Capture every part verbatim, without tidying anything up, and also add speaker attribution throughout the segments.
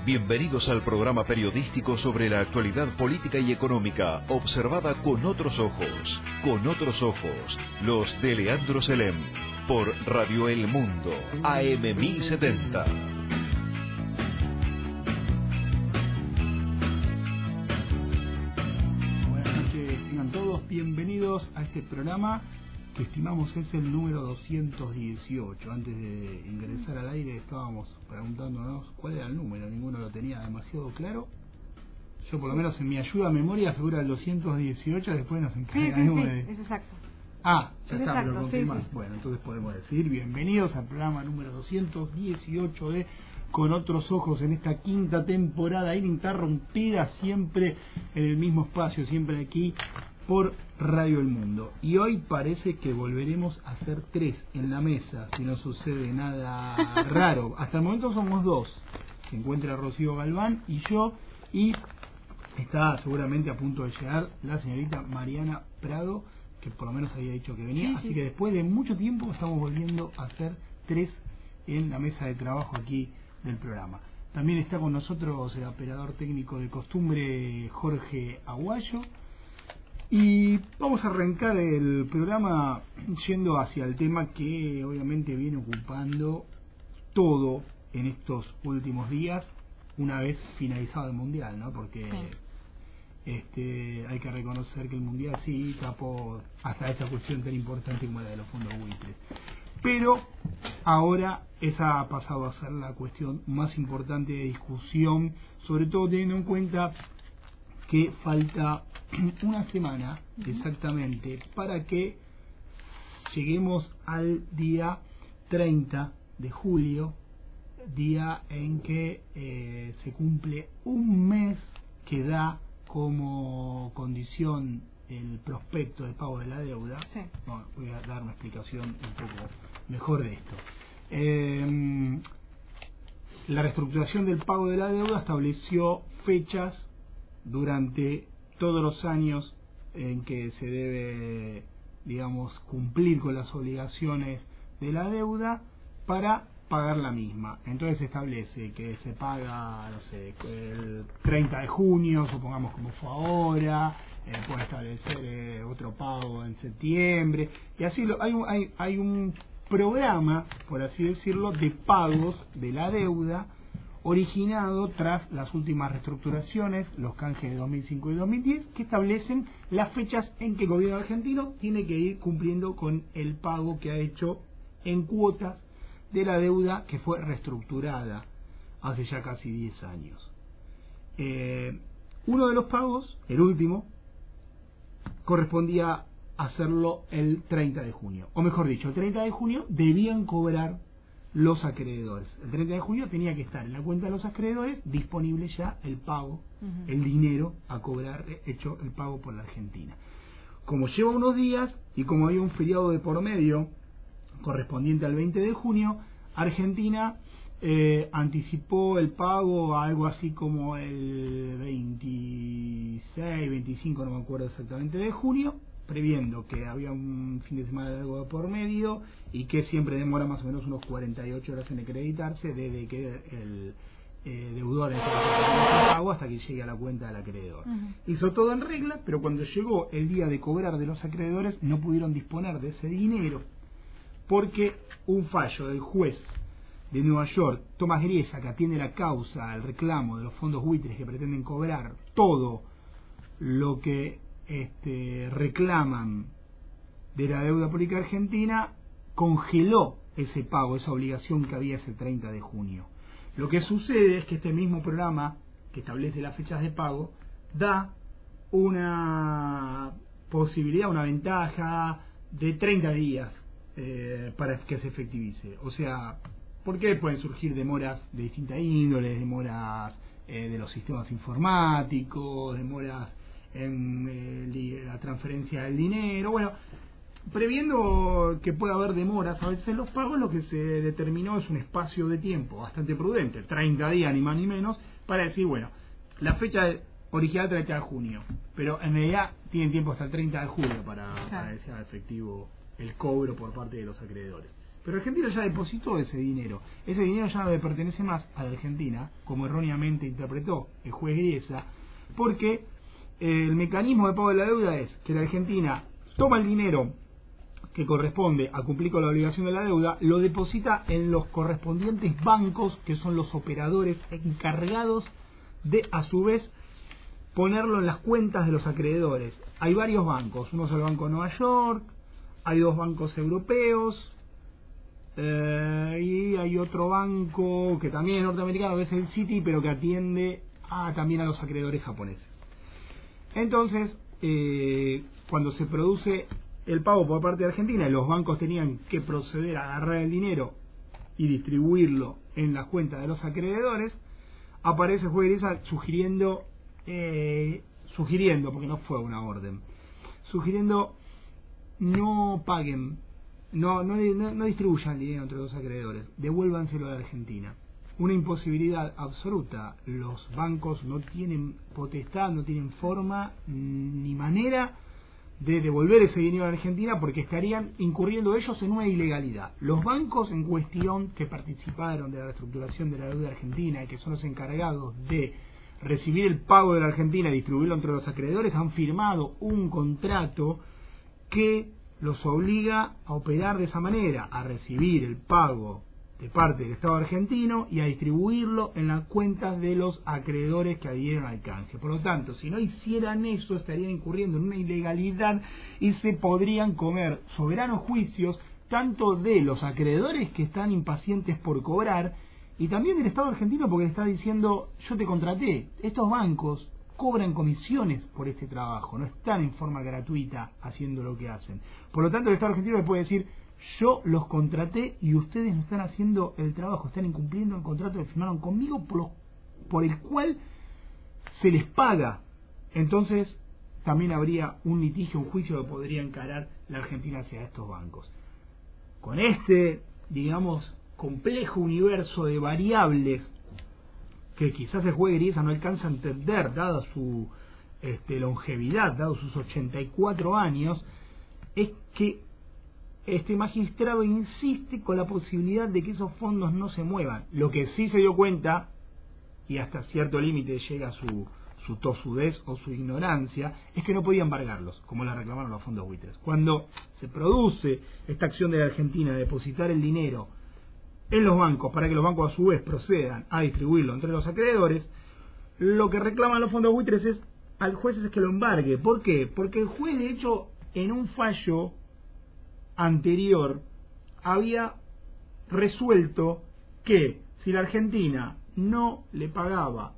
Speaker 1: Bienvenidos al programa periodístico sobre la actualidad política y económica, observada con otros ojos, con otros ojos, los de Leandro Selem, por Radio El Mundo, A M mil setenta.
Speaker 2: Buenas noches, tengan todos bienvenidos a este programa que estimamos es el número doscientos dieciocho. Antes de ingresar al aire estábamos preguntándonos cuál era el número, ninguno lo tenía demasiado claro. Yo por lo menos en mi ayuda a memoria figura el doscientos dieciocho, después nos encargaremos
Speaker 3: sí, sí, sí,
Speaker 2: de...
Speaker 3: es exacto.
Speaker 2: Ah, ya
Speaker 3: es
Speaker 2: está,
Speaker 3: exacto,
Speaker 2: pero confirmás.
Speaker 3: sí, sí.
Speaker 2: Bueno, entonces podemos decir bienvenidos al programa número doscientos dieciocho de Con Otros Ojos, en esta quinta temporada ininterrumpida, siempre en el mismo espacio, siempre aquí por Radio El Mundo. Y hoy parece que volveremos a ser tres en la mesa, si no sucede nada raro. Hasta el momento somos dos. Se encuentra Rocío Galván y yo, y está seguramente a punto de llegar la señorita Mariana Prado, que por lo menos había dicho que venía. Sí, así sí. que después de mucho tiempo estamos volviendo a ser tres en la mesa de trabajo aquí del programa. También está con nosotros el operador técnico de costumbre, Jorge Aguayo. Y vamos a arrancar el programa yendo hacia el tema que obviamente viene ocupando todo en estos últimos días, una vez finalizado el Mundial, ¿no? Porque sí. este hay que reconocer que el Mundial sí tapó hasta esta cuestión tan importante como la de los fondos buitres. Pero ahora esa ha pasado a ser la cuestión más importante de discusión, sobre todo teniendo en cuenta que falta una semana exactamente para que lleguemos al día treinta de julio, día en que eh, se cumple un mes que da como condición el prospecto de pago de la deuda. Sí. Bueno, voy a dar una explicación un poco mejor de esto. Eh, la reestructuración del pago de la deuda estableció fechas durante todos los años en que se debe, digamos, cumplir con las obligaciones de la deuda para pagar la misma. Entonces se establece que se paga, no sé, el treinta de junio, supongamos como fue ahora, eh, puede establecer eh, otro pago en septiembre, y así lo, hay, un, hay, hay un programa, por así decirlo, de pagos de la deuda originado tras las últimas reestructuraciones, los canjes de dos mil cinco y dos mil diez, que establecen las fechas en que el gobierno argentino tiene que ir cumpliendo con el pago que ha hecho en cuotas de la deuda que fue reestructurada hace ya casi diez años. Eh, uno de los pagos, el último, correspondía a hacerlo el treinta de junio, o mejor dicho, el treinta de junio debían cobrar los acreedores. El treinta de junio tenía que estar en la cuenta de los acreedores disponible ya el pago, uh-huh. el dinero a cobrar, hecho el pago por la Argentina. Como lleva unos días y como había un feriado de por medio correspondiente al veinte de junio, Argentina eh, anticipó el pago a algo así como el veintiséis, veinticinco, no me acuerdo exactamente, de junio, previendo que había un fin de semana largo de por medio y que siempre demora más o menos unos cuarenta y ocho horas en acreditarse desde que el eh, deudor el pago hasta que llegue a la cuenta del acreedor. Uh-huh. Hizo todo en regla, pero cuando llegó el día de cobrar de los acreedores no pudieron disponer de ese dinero porque un fallo del juez de Nueva York, Tomás Griesa, que atiende la causa al reclamo de los fondos buitres que pretenden cobrar todo lo que Este, reclaman de la deuda pública argentina, congeló ese pago, esa obligación que había ese treinta de junio. Lo que sucede es que este mismo programa que establece las fechas de pago da una posibilidad, una ventaja de treinta días eh, para que se efectivice. O sea, ¿por qué pueden surgir demoras de distinta índole, demoras eh, de los sistemas informáticos, demoras en eh, la transferencia del dinero? Bueno, previendo que pueda haber demoras a veces en los pagos, lo que se determinó es un espacio de tiempo bastante prudente, treinta días ni más ni menos, para decir, bueno, la fecha original treinta de junio, pero en realidad tienen tiempo hasta el treinta de julio para, para que sea efectivo el cobro por parte de los acreedores. Pero Argentina ya depositó ese dinero. Ese dinero ya no le pertenece más a la Argentina, como erróneamente interpretó el juez Griesa, porque eh, el mecanismo de pago de la deuda es que la Argentina toma el dinero que corresponde a cumplir con la obligación de la deuda, lo deposita en los correspondientes bancos, que son los operadores encargados de, a su vez, ponerlo en las cuentas de los acreedores. Hay varios bancos, uno es el Banco de Nueva York, hay dos bancos europeos, eh, y hay otro banco que también es norteamericano, que es el Citi, pero que atiende a, también a los acreedores japoneses. Entonces, eh, cuando se produce el pago por parte de Argentina y los bancos tenían que proceder a agarrar el dinero y distribuirlo en las cuentas de los acreedores, aparece el juez Griesa sugiriendo, eh, sugiriendo, porque no fue una orden, sugiriendo no paguen, no, no, no, no distribuyan dinero entre los acreedores, devuélvanselo a la Argentina. Una imposibilidad absoluta. Los bancos no tienen potestad, no tienen forma ni manera de devolver ese dinero a la Argentina, porque estarían incurriendo ellos en una ilegalidad. Los bancos en cuestión que participaron de la reestructuración de la deuda argentina y que son los encargados de recibir el pago de la Argentina y distribuirlo entre los acreedores han firmado un contrato que los obliga a operar de esa manera, a recibir el pago de parte del Estado argentino y a distribuirlo en las cuentas de los acreedores que adhirieron al canje. Por lo tanto, si no hicieran eso, estarían incurriendo en una ilegalidad y se podrían comer soberanos juicios tanto de los acreedores que están impacientes por cobrar y también del Estado argentino, porque le está diciendo: yo te contraté. Estos bancos cobran comisiones por este trabajo, no están en forma gratuita haciendo lo que hacen. Por lo tanto, el Estado argentino le puede decir: yo los contraté y ustedes no están haciendo el trabajo, están incumpliendo el contrato que firmaron conmigo, por, lo, por el cual se les paga. Entonces también habría un litigio, un juicio que podría encarar la Argentina hacia estos bancos. Con este, digamos, complejo universo de variables que quizás el juez Griesa no alcanza a entender, dada su este, longevidad, dado sus ochenta y cuatro años, es que este magistrado insiste con la posibilidad de que esos fondos no se muevan. Lo que sí se dio cuenta, y hasta cierto límite llega su, su tosudez o su ignorancia, es que no podía embargarlos, como la reclamaron los fondos buitres. Cuando se produce esta acción de la Argentina de depositar el dinero en los bancos para que los bancos a su vez procedan a distribuirlo entre los acreedores, lo que reclaman los fondos buitres es al juez es que lo embargue. ¿Por qué? Porque el juez, de hecho, en un fallo anterior había resuelto que si la Argentina no le pagaba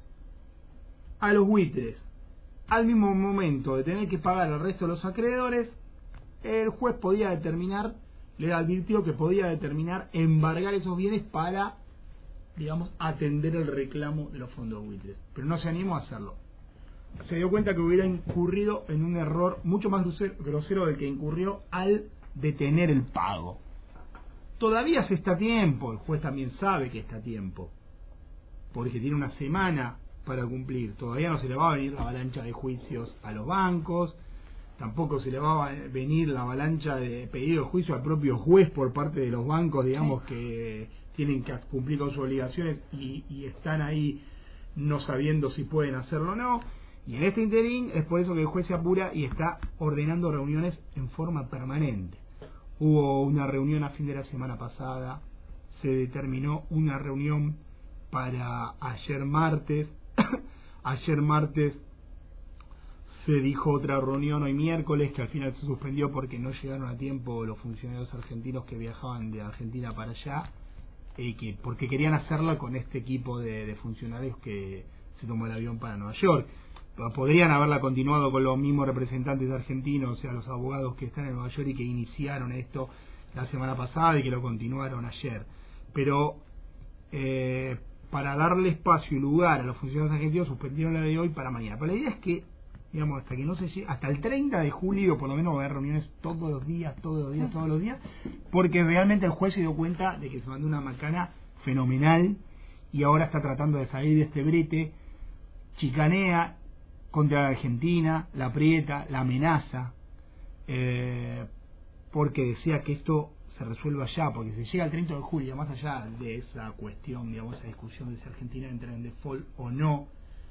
Speaker 2: a los buitres al mismo momento de tener que pagar al resto de los acreedores, el juez podía determinar, le advirtió que podía determinar embargar esos bienes para, digamos, atender el reclamo de los fondos buitres, pero no se animó a hacerlo. Se dio cuenta que hubiera incurrido en un error mucho más grosero del que incurrió al detener el pago. Todavía se está a tiempo, el juez también sabe que está a tiempo, porque tiene una semana para cumplir. Todavía no se le va a venir la avalancha de juicios a los bancos, tampoco se le va a venir la avalancha de pedidos de juicio al propio juez por parte de los bancos, digamos, sí, que tienen que cumplir con sus obligaciones y, y están ahí no sabiendo si pueden hacerlo o no. Y en este interín es por eso que el juez se apura y está ordenando reuniones en forma permanente. Hubo una reunión a fin de la semana pasada, se determinó una reunión para ayer martes, ayer martes se dijo otra reunión hoy miércoles, que al final se suspendió porque no llegaron a tiempo los funcionarios argentinos que viajaban de Argentina para allá, eh, que porque querían hacerla con este equipo de, de funcionarios que se tomó el avión para Nueva York. Podrían haberla continuado con los mismos representantes argentinos, o sea, los abogados que están en Nueva York y que iniciaron esto la semana pasada y que lo continuaron ayer. Pero eh, para darle espacio y lugar a los funcionarios argentinos suspendieron la de hoy para mañana. Pero la idea es que, digamos, hasta que no se llegue, hasta el treinta de julio por lo menos va a haber reuniones todos los días, todos los días, todos los días, porque realmente el juez se dio cuenta de que se mandó una macana fenomenal y ahora está tratando de salir de este brete, chicanea contra la Argentina, la aprieta, la amenaza, eh, porque decía que esto se resuelva ya, porque si llega el treinta de julio, más allá de esa cuestión, digamos, esa discusión de si Argentina entra en default o no,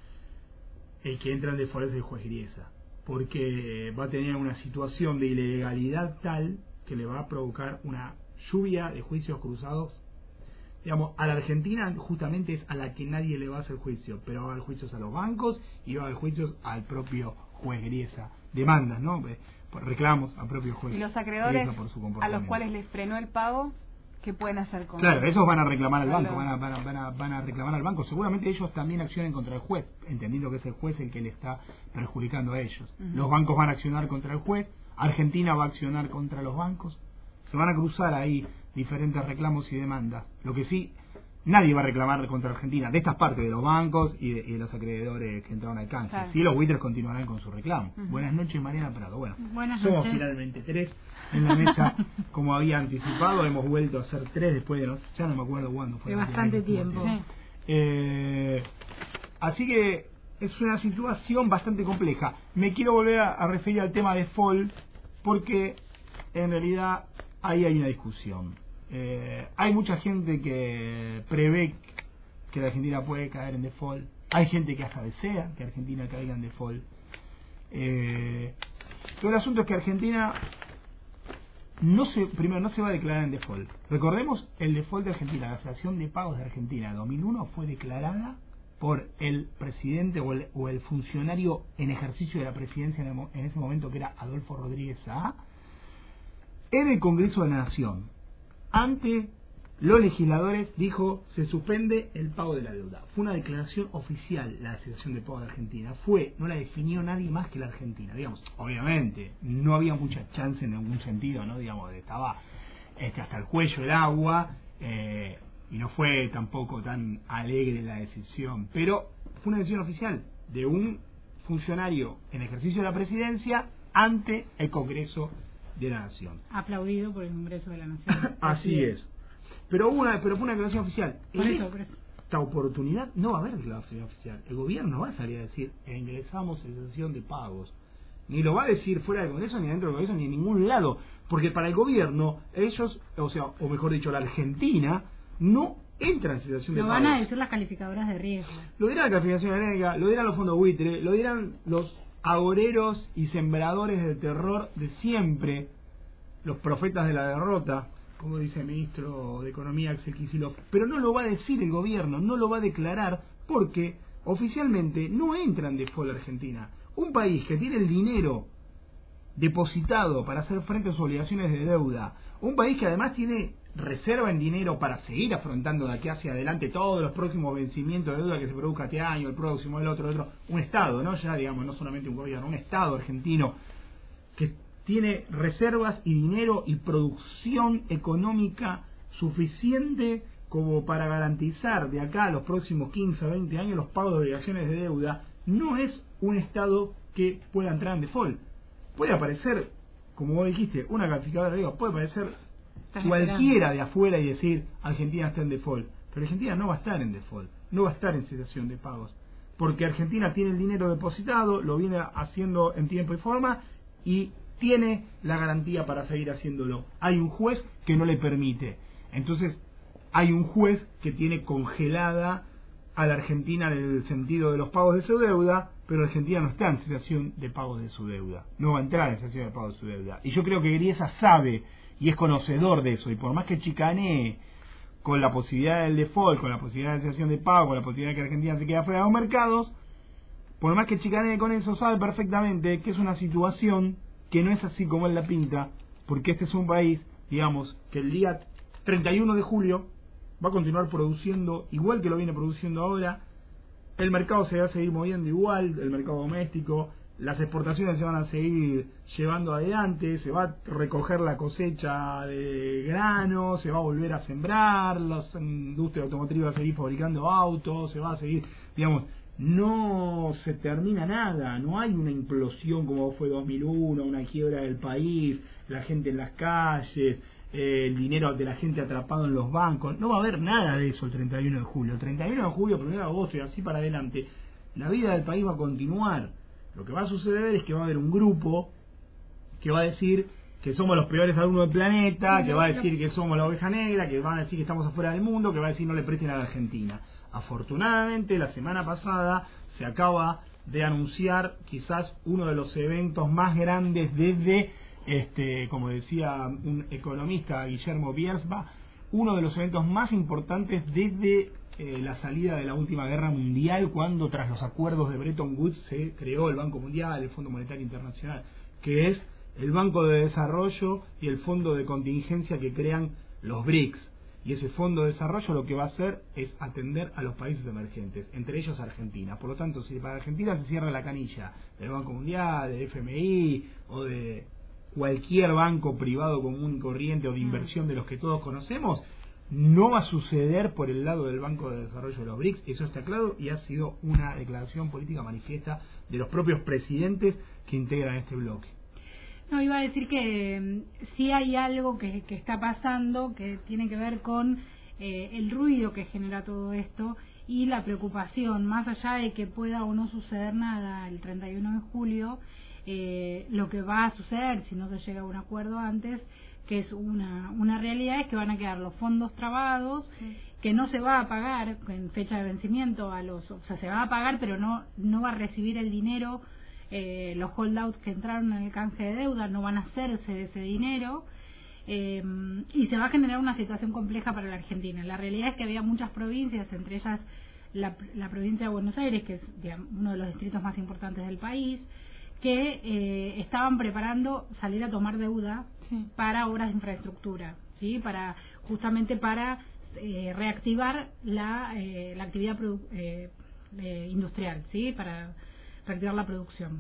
Speaker 2: el que entra en default es el juez Griesa, porque va a tener una situación de ilegalidad tal que le va a provocar una lluvia de juicios cruzados. Digamos, a la Argentina justamente es a la que nadie le va a hacer juicio, pero va a haber juicios a los bancos y va a haber juicios al propio juez Griesa, demandas, ¿no? Reclamos al propio juez.
Speaker 3: ¿Y los acreedores
Speaker 2: por su
Speaker 3: a los cuales les frenó el pago, qué pueden hacer con
Speaker 2: Claro, esos van a reclamar al
Speaker 3: Claro.
Speaker 2: banco, van a, van, a, van, a, van a reclamar al banco. Seguramente ellos también accionen contra el juez, entendiendo que es el juez el que le está perjudicando a ellos. Uh-huh. Los bancos van a accionar contra el juez, Argentina va a accionar contra los bancos. Se van a cruzar ahí diferentes reclamos y demandas. Lo que sí, nadie va a reclamar contra Argentina, de estas partes, de los bancos y de, y de los acreedores que entraron al canje. Claro. Sí, los buitres continuarán con su reclamo. Uh-huh. Buenas noches, Mariana Prado. Bueno,
Speaker 4: Buenas
Speaker 2: somos
Speaker 4: noches.
Speaker 2: finalmente tres en la mesa, como había anticipado. Hemos vuelto a ser tres después de los... Ya no me acuerdo cuándo fue.
Speaker 4: De bastante tiempo.
Speaker 2: Sí. Eh, así que es una situación bastante compleja. Me quiero volver a, a referir al tema de default, porque en realidad ahí hay una discusión. Eh, hay mucha gente que prevé que la Argentina puede caer en default. Hay gente que hasta desea que Argentina caiga en default. Eh, pero el asunto es que Argentina no se, primero no se va a declarar en default. Recordemos el default de Argentina. La cesación de pagos de Argentina en dos mil uno fue declarada por el presidente o el, o el funcionario en ejercicio de la presidencia en, el, en ese momento, que era Adolfo Rodríguez Saá, en el Congreso de la Nación. Ante los legisladores dijo: se suspende el pago de la deuda. Fue una declaración oficial la cesación de pago de Argentina. Fue, no la definió nadie más que la Argentina. Digamos, obviamente, no había mucha chance en ningún sentido, ¿no? Digamos, estaba este, hasta el cuello el agua, eh, y no fue tampoco tan alegre la decisión. Pero fue una decisión oficial de un funcionario en ejercicio de la presidencia ante el Congreso de la Nación.
Speaker 4: Aplaudido por el Congreso de la Nación.
Speaker 2: Así es. Pero hubo una, pero fue una declaración oficial.
Speaker 4: Por
Speaker 2: en
Speaker 4: eso, por eso.
Speaker 2: esta oportunidad no va a haber declaración oficial. El gobierno va a salir a decir: ingresamos en sesión de pagos. Ni lo va a decir fuera del Congreso, ni dentro del Congreso, ni en ningún lado. Porque para el gobierno, ellos, o sea, o mejor dicho, la Argentina, no entra en situación de
Speaker 4: Lo
Speaker 2: pagos.
Speaker 4: van a decir las calificadoras de riesgo.
Speaker 2: Lo dirá la calificación de riesgo, lo dirán los fondos buitre, lo dirán los agoreros y sembradores del terror de siempre, los profetas de la derrota, como dice el ministro de Economía Axel Kicillof. Pero no lo va a decir el gobierno, no lo va a declarar, porque oficialmente no entra en default Argentina. Un país que tiene el dinero depositado para hacer frente a sus obligaciones de deuda, un país que además tiene reserva en dinero para seguir afrontando de aquí hacia adelante todos los próximos vencimientos de deuda que se produzca este año, el próximo, el otro, el otro, un Estado, no ya digamos, no solamente un gobierno, un Estado argentino que tiene reservas y dinero y producción económica suficiente como para garantizar de acá a los próximos quince o veinte años los pagos de obligaciones de deuda. No es un Estado que pueda entrar en default. Puede aparecer, como vos dijiste, una calificadora de riesgo, puede aparecer cualquiera de afuera y decir: Argentina está en default. Pero Argentina no va a estar en default, no va a estar en cesación de pagos, porque Argentina tiene el dinero depositado, lo viene haciendo en tiempo y forma, y tiene la garantía para seguir haciéndolo. Hay un juez que no le permite. Entonces hay un juez que tiene congelada a la Argentina en el sentido de los pagos de su deuda, pero Argentina no está en cesación de pagos de su deuda, no va a entrar en cesación de pagos de su deuda. Y yo creo que Griesa sabe y es conocedor de eso, y por más que chicanee con la posibilidad del default, con la posibilidad de cesación de pago, con la posibilidad de que Argentina se quede fuera de los mercados, por más que chicanee con eso, sabe perfectamente que es una situación que no es así como él la pinta, porque este es un país, digamos, que el día treinta y uno de julio va a continuar produciendo igual que lo viene produciendo ahora, el mercado se va a seguir moviendo igual, el mercado doméstico, las exportaciones se van a seguir llevando adelante, se va a recoger la cosecha de grano, se va a volver a sembrar, la industria automotriz va a seguir fabricando autos, se va a seguir, digamos, no se termina nada, no hay una implosión como fue dos mil uno, una quiebra del país, la gente en las calles, eh, el dinero de la gente atrapado en los bancos. No va a haber nada de eso el treinta y uno de julio. El treinta y uno de julio, primero de agosto y así para adelante, la vida del país va a continuar. Lo que va a suceder es que va a haber un grupo que va a decir que somos los peores alumnos del planeta, que va a decir que somos la oveja negra, que van a decir que estamos afuera del mundo, que va a decir no le presten a la Argentina. Afortunadamente, la semana pasada se acaba de anunciar quizás uno de los eventos más grandes desde, este, como decía un economista, Guillermo Biersma, uno de los eventos más importantes desde eh, la salida de la última guerra mundial, cuando tras los acuerdos de Bretton Woods se creó el Banco Mundial, el Fondo Monetario Internacional, que es el Banco de Desarrollo y el Fondo de Contingencia que crean los B R I C S. Y ese Fondo de Desarrollo lo que va a hacer es atender a los países emergentes, entre ellos Argentina. Por lo tanto, si para Argentina se cierra la canilla del Banco Mundial, del F M I o de cualquier banco privado común y corriente o de inversión de los que todos conocemos, no va a suceder por el lado del Banco de Desarrollo de los B R I C S. Eso está claro y ha sido una declaración política manifiesta de los propios presidentes que integran este bloque.
Speaker 4: No, iba a decir que eh, sí hay algo que, que está pasando que tiene que ver con eh, el ruido que genera todo esto y la preocupación, más allá de que pueda o no suceder nada el treinta y uno de julio, eh, lo que va a suceder si no se llega a un acuerdo antes, que es una, una realidad, es que van a quedar los fondos trabados, sí, que no se va a pagar en fecha de vencimiento a los, o sea, se va a pagar pero no, no va a recibir el dinero. Eh, los holdouts que entraron en el canje de deuda no van a hacerse de ese dinero, eh, y se va a generar una situación compleja para la Argentina. La realidad es que había muchas provincias, entre ellas la, la provincia de Buenos Aires, que es, digamos, uno de los distritos más importantes del país, que eh, estaban preparando salir a tomar deuda, sí, para obras de infraestructura, ¿sí? Para justamente para eh, reactivar la, eh, la actividad produ eh, eh, industrial, ¿sí? Para reactivar la producción.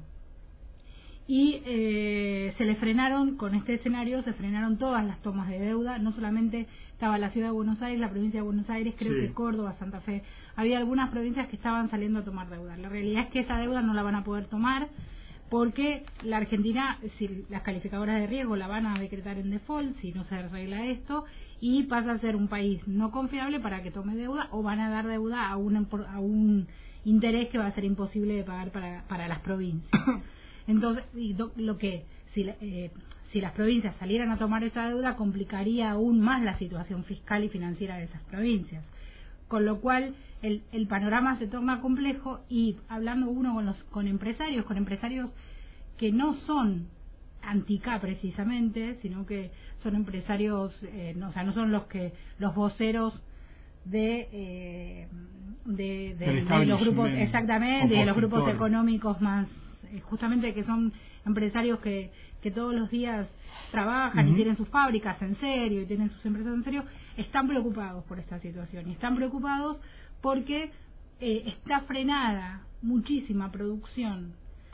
Speaker 4: Y eh, se le frenaron, con este escenario, se frenaron todas las tomas de deuda. No solamente estaba la ciudad de Buenos Aires, la provincia de Buenos Aires, creo sí. que Córdoba, Santa Fe. Había algunas provincias que estaban saliendo a tomar deuda. La realidad es que esa deuda no la van a poder tomar porque la Argentina, si las calificadoras de riesgo la van a decretar en default si no se arregla esto, y pasa a ser un país no confiable para que tome deuda, o van a dar deuda a un, a un interés que va a ser imposible de pagar para, para las provincias. Entonces, y do, lo que si, eh, si las provincias salieran a tomar esa deuda, complicaría aún más la situación fiscal y financiera de esas provincias. Con lo cual, el, el panorama se torna complejo, y hablando uno con los con empresarios, con empresarios que no son anti-K precisamente, sino que son empresarios, eh, no, o sea, no son los que los voceros de eh, de, de, de los grupos, exactamente, de los grupos económicos más, eh, justamente que son empresarios que, que todos los días trabajan, uh-huh, y tienen sus fábricas en serio y tienen sus empresas en serio, están preocupados por esta situación, y están preocupados porque eh, está frenada muchísima producción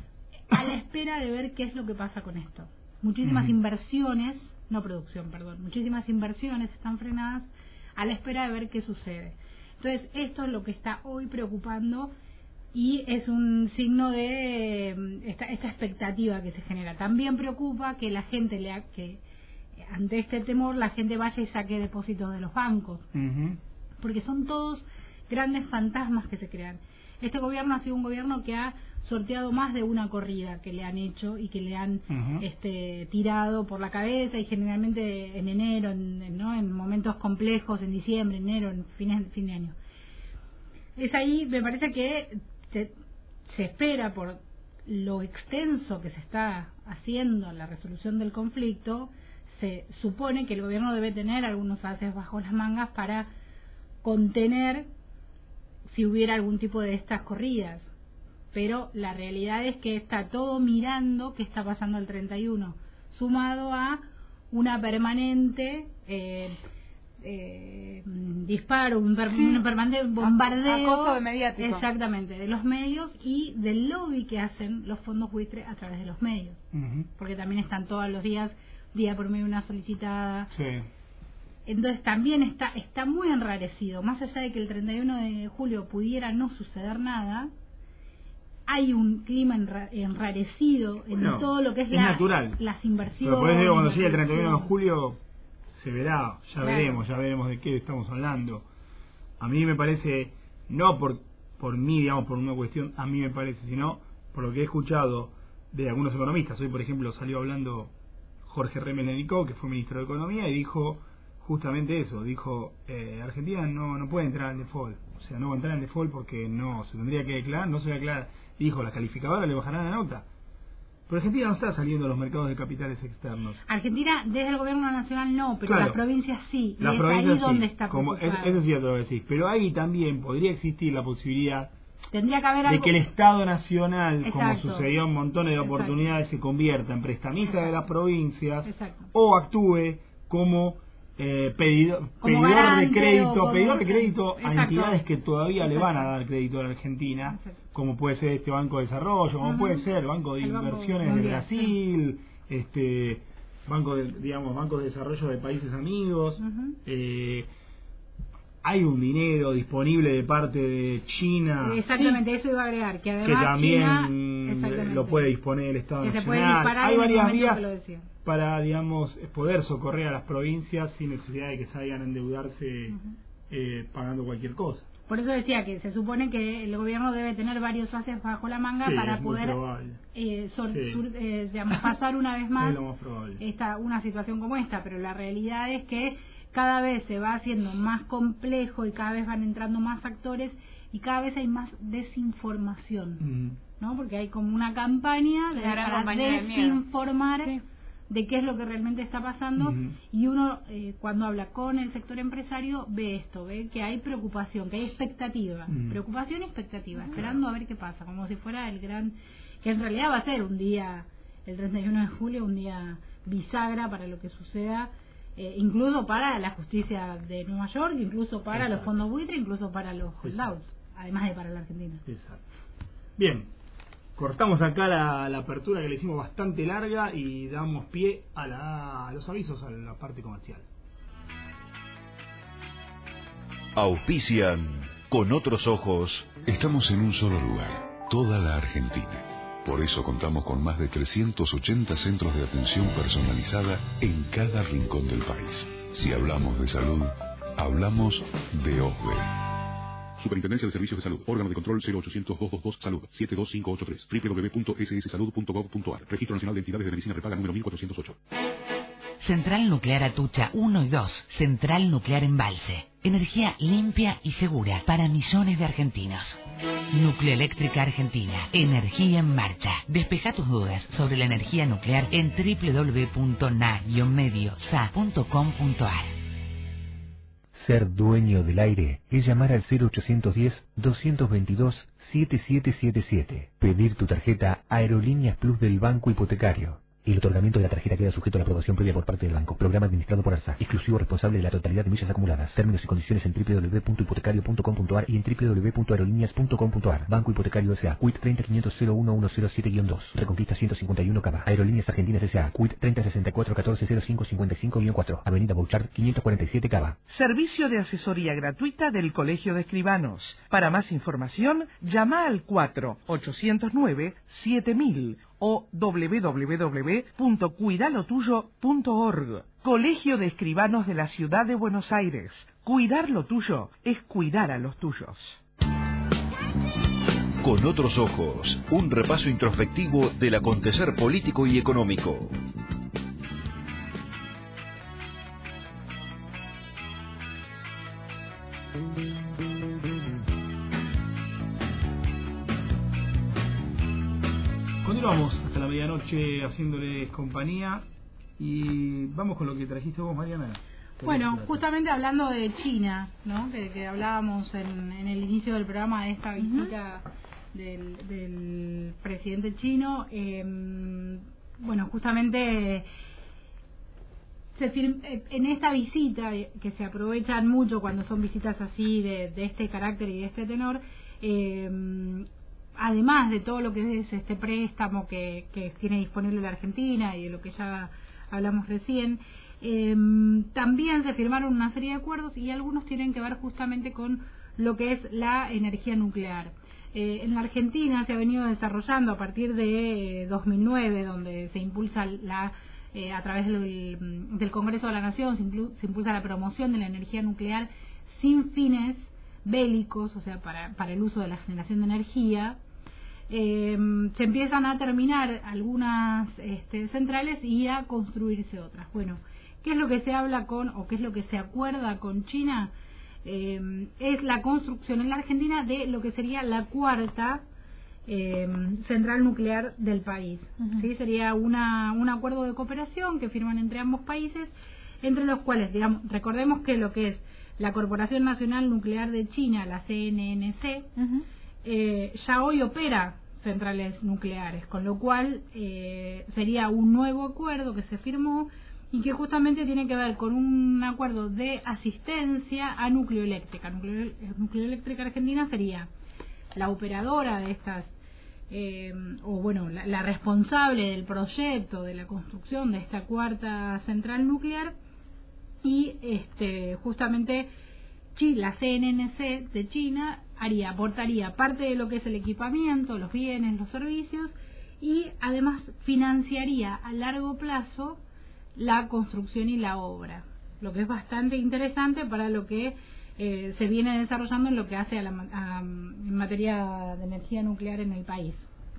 Speaker 4: a la espera de ver qué es lo que pasa con esto. Muchísimas uh-huh. inversiones, no producción, perdón, muchísimas inversiones están frenadas a la espera de ver qué sucede. Entonces, esto es lo que está hoy preocupando, y es un signo de eh, esta, esta expectativa que se genera. También preocupa que la gente, le ha, que ante este temor, la gente vaya y saque depósitos de los bancos, uh-huh, porque son todos grandes fantasmas que se crean. Este gobierno ha sido un gobierno que ha sorteado más de una corrida que le han hecho y que le han uh-huh. este, tirado por la cabeza, y generalmente en enero, en, ¿no? en momentos complejos, en diciembre, enero, en fines, fin de año. Es ahí, me parece que se, se espera, por lo extenso que se está haciendo la resolución del conflicto, se supone que el gobierno debe tener algunos ases bajo las mangas para contener si hubiera algún tipo de estas corridas. Pero la realidad es que está todo mirando qué está pasando el treinta y uno, sumado a una permanente eh, eh, disparo, un, per, sí. un permanente bombardeo,
Speaker 3: acoso mediático,
Speaker 4: exactamente, de los medios y del lobby que hacen los fondos buitre a través de los medios, uh-huh, porque también están todos los días, día por medio, una solicitada. Sí. Entonces también está está muy enrarecido, más allá de que el treinta y uno de julio pudiera no suceder nada. Hay un clima enra enrarecido en bueno, todo lo que es, es la, natural. Las inversiones.
Speaker 2: Pero por eso cuando llegue el treinta y uno de julio se verá, ya claro. veremos, ya veremos de qué estamos hablando. A mí me parece, no por por mí, digamos, por una cuestión, a mí me parece, sino por lo que he escuchado de algunos economistas. Hoy, por ejemplo, salió hablando Jorge Remenenikov, que fue ministro de Economía, y dijo justamente eso, dijo, eh, Argentina no no puede entrar en default, o sea, no va a entrar en default porque no se tendría que declarar, no se va a declarar, dijo, las calificadoras le bajarán la nota. Pero Argentina no está saliendo a los mercados de capitales externos.
Speaker 4: Argentina, desde el gobierno nacional no, pero
Speaker 2: claro,
Speaker 4: las provincias sí, y
Speaker 2: las
Speaker 4: es
Speaker 2: provincias
Speaker 4: ahí
Speaker 2: sí,
Speaker 4: donde está
Speaker 2: como, es, Eso es cierto lo que decís, pero ahí también podría existir la posibilidad
Speaker 4: Tendría que haber
Speaker 2: de
Speaker 4: algo...
Speaker 2: que el Estado Nacional,
Speaker 4: Exacto.
Speaker 2: como sucedió en montones de
Speaker 4: Exacto.
Speaker 2: oportunidades, se convierta en prestamista
Speaker 4: Exacto.
Speaker 2: de las provincias.
Speaker 4: Exacto.
Speaker 2: O actúe como eh, pedidor,
Speaker 4: como
Speaker 2: pedidor
Speaker 4: garante,
Speaker 2: de crédito,
Speaker 4: como...
Speaker 2: pedidor de crédito
Speaker 4: Exacto.
Speaker 2: a entidades que todavía
Speaker 4: Exacto.
Speaker 2: le van a dar crédito a la Argentina,
Speaker 4: Exacto.
Speaker 2: como puede ser este Banco de Desarrollo, como uh-huh. puede ser el Banco de el Inversiones Banco de Brasil, sí. este Banco de, digamos, Banco de Desarrollo de Países Amigos. Uh-huh. eh, hay un dinero disponible de parte de China.
Speaker 4: Exactamente, sí, eso iba a agregar, que además
Speaker 2: que también
Speaker 4: China,
Speaker 2: lo puede disponer el Estado
Speaker 4: que
Speaker 2: Nacional. Hay varias vías para, digamos, poder socorrer a las provincias sin necesidad de que salgan a endeudarse uh-huh. eh, pagando cualquier cosa.
Speaker 4: Por eso decía que se supone que el gobierno debe tener varios haces bajo la manga
Speaker 2: sí,
Speaker 4: para poder eh, sol, sí. sur, eh, digamos, pasar una vez más esta, una situación como esta, pero la realidad es que cada vez se va haciendo más complejo y cada vez van entrando más actores y cada vez hay más desinformación, mm. ¿no? Porque hay como una campaña de, para desinformar de, sí. de qué es lo que realmente está pasando mm. y uno eh, cuando habla con el sector empresario ve esto, ve que hay preocupación, que hay expectativa, mm. preocupación y expectativa, mm. esperando a ver qué pasa, como si fuera el gran, que en realidad va a ser un día, el treinta y uno de julio, un día bisagra para lo que suceda. Eh, incluso para la justicia de Nueva York, incluso para Exacto. los fondos buitre, incluso para los holdouts, además de para la Argentina.
Speaker 2: Exacto. Bien, cortamos acá la, la apertura que le hicimos bastante larga y damos pie a, la, a los avisos, a la parte comercial.
Speaker 1: Auspician Con Otros Ojos.
Speaker 5: Estamos en un solo lugar, toda la Argentina. Por eso contamos con más de trescientos ochenta centros de atención personalizada en cada rincón del país. Si hablamos de salud, hablamos de O S B E.
Speaker 6: Superintendencia de Servicios de Salud. Órgano de control cero ochocientos, doscientos veintidós, Salud. siete dos cinco ocho tres. doble u doble u doble u punto ese ese salud punto gov punto a r. Registro Nacional de Entidades de Medicina Prepaga número mil cuatrocientos ocho.
Speaker 7: Central Nuclear Atucha uno y dos. Central Nuclear Embalse. Energía limpia y segura para millones de argentinos. Nucleoeléctrica Argentina. Energía en marcha. Despeja tus dudas sobre la energía nuclear en doble u doble u doble u punto na guion medio sa punto com punto a r.
Speaker 8: Ser dueño del aire es llamar al cero ochocientos diez, doscientos veintidós, setenta y siete setenta y siete. Pedir tu tarjeta Aerolíneas Plus del Banco Hipotecario. El otorgamiento de la tarjeta queda sujeto a la aprobación previa por parte del banco. Programa administrado por ARSA. Exclusivo responsable de la totalidad de millas acumuladas. Términos y condiciones en doble u doble u doble u punto hipotecario punto com punto a r y en doble u doble u doble u punto aerolíneas punto com punto a r. Banco Hipotecario S A. C U I T treinta quinientos cero uno uno cero siete guion dos. Reconquista ciento cincuenta y uno Cava. Aerolíneas Argentinas S A. C U I T treinta sesenta y cuatro catorce cero cinco cincuenta y cinco guion cuatro. Avenida Bouchard quinientos cuarenta y siete Cava.
Speaker 9: Servicio de asesoría gratuita del Colegio de Escribanos. Para más información, llama al cuatro ochocientos nueve siete mil o doble u doble u doble u punto cuidalo tuyo punto org. Colegio de Escribanos de la Ciudad de Buenos Aires. Cuidar lo tuyo es cuidar a los tuyos.
Speaker 1: Con Otros Ojos, un repaso introspectivo del acontecer político y económico.
Speaker 2: Continuamos hasta la medianoche haciéndoles compañía y vamos con lo que trajiste vos, Mariana.
Speaker 4: Bueno, justamente hablando de China, ¿no? Que, que hablábamos en, en el inicio del programa de esta visita uh-huh. del, del presidente chino. Eh, bueno, justamente se firma, en esta visita, que se aprovechan mucho cuando son visitas así de, de este carácter y de este tenor, eh, además de todo lo que es este préstamo que, que tiene disponible la Argentina y de lo que ya hablamos recién, eh, también se firmaron una serie de acuerdos y algunos tienen que ver justamente con lo que es la energía nuclear. Eh, en la Argentina se ha venido desarrollando a partir de eh, dos mil nueve, donde se impulsa la eh, a través del, del Congreso de la Nación, se, impl- se impulsa la promoción de la energía nuclear sin fines bélicos, o sea, para, para el uso de la generación de energía. eh, se empiezan a terminar algunas este, centrales y a construirse otras. Bueno, ¿qué es lo que se habla con, o qué es lo que se acuerda con China? Eh, es la construcción en la Argentina de lo que sería la cuarta eh, central nuclear del país. Uh-huh. ¿Sí? Sería una, un acuerdo de cooperación que firman entre ambos países, entre los cuales, digamos, recordemos que lo que es la Corporación Nacional Nuclear de China, la C N N C, uh-huh. eh, ya hoy opera centrales nucleares, con lo cual eh, sería un nuevo acuerdo que se firmó y que justamente tiene que ver con un acuerdo de asistencia a Nucleoeléctrica. Nucleo, Nucleoeléctrica Argentina sería la operadora de estas, eh, o bueno, la, la responsable del proyecto de la construcción de esta cuarta central nuclear, y este justamente la C N N C de China haría, aportaría parte de lo que es el equipamiento, los bienes, los servicios, y además financiaría a largo plazo la construcción y la obra, lo que es bastante interesante para lo que eh, se viene desarrollando en lo que hace a la, a, en materia de energía nuclear en el país.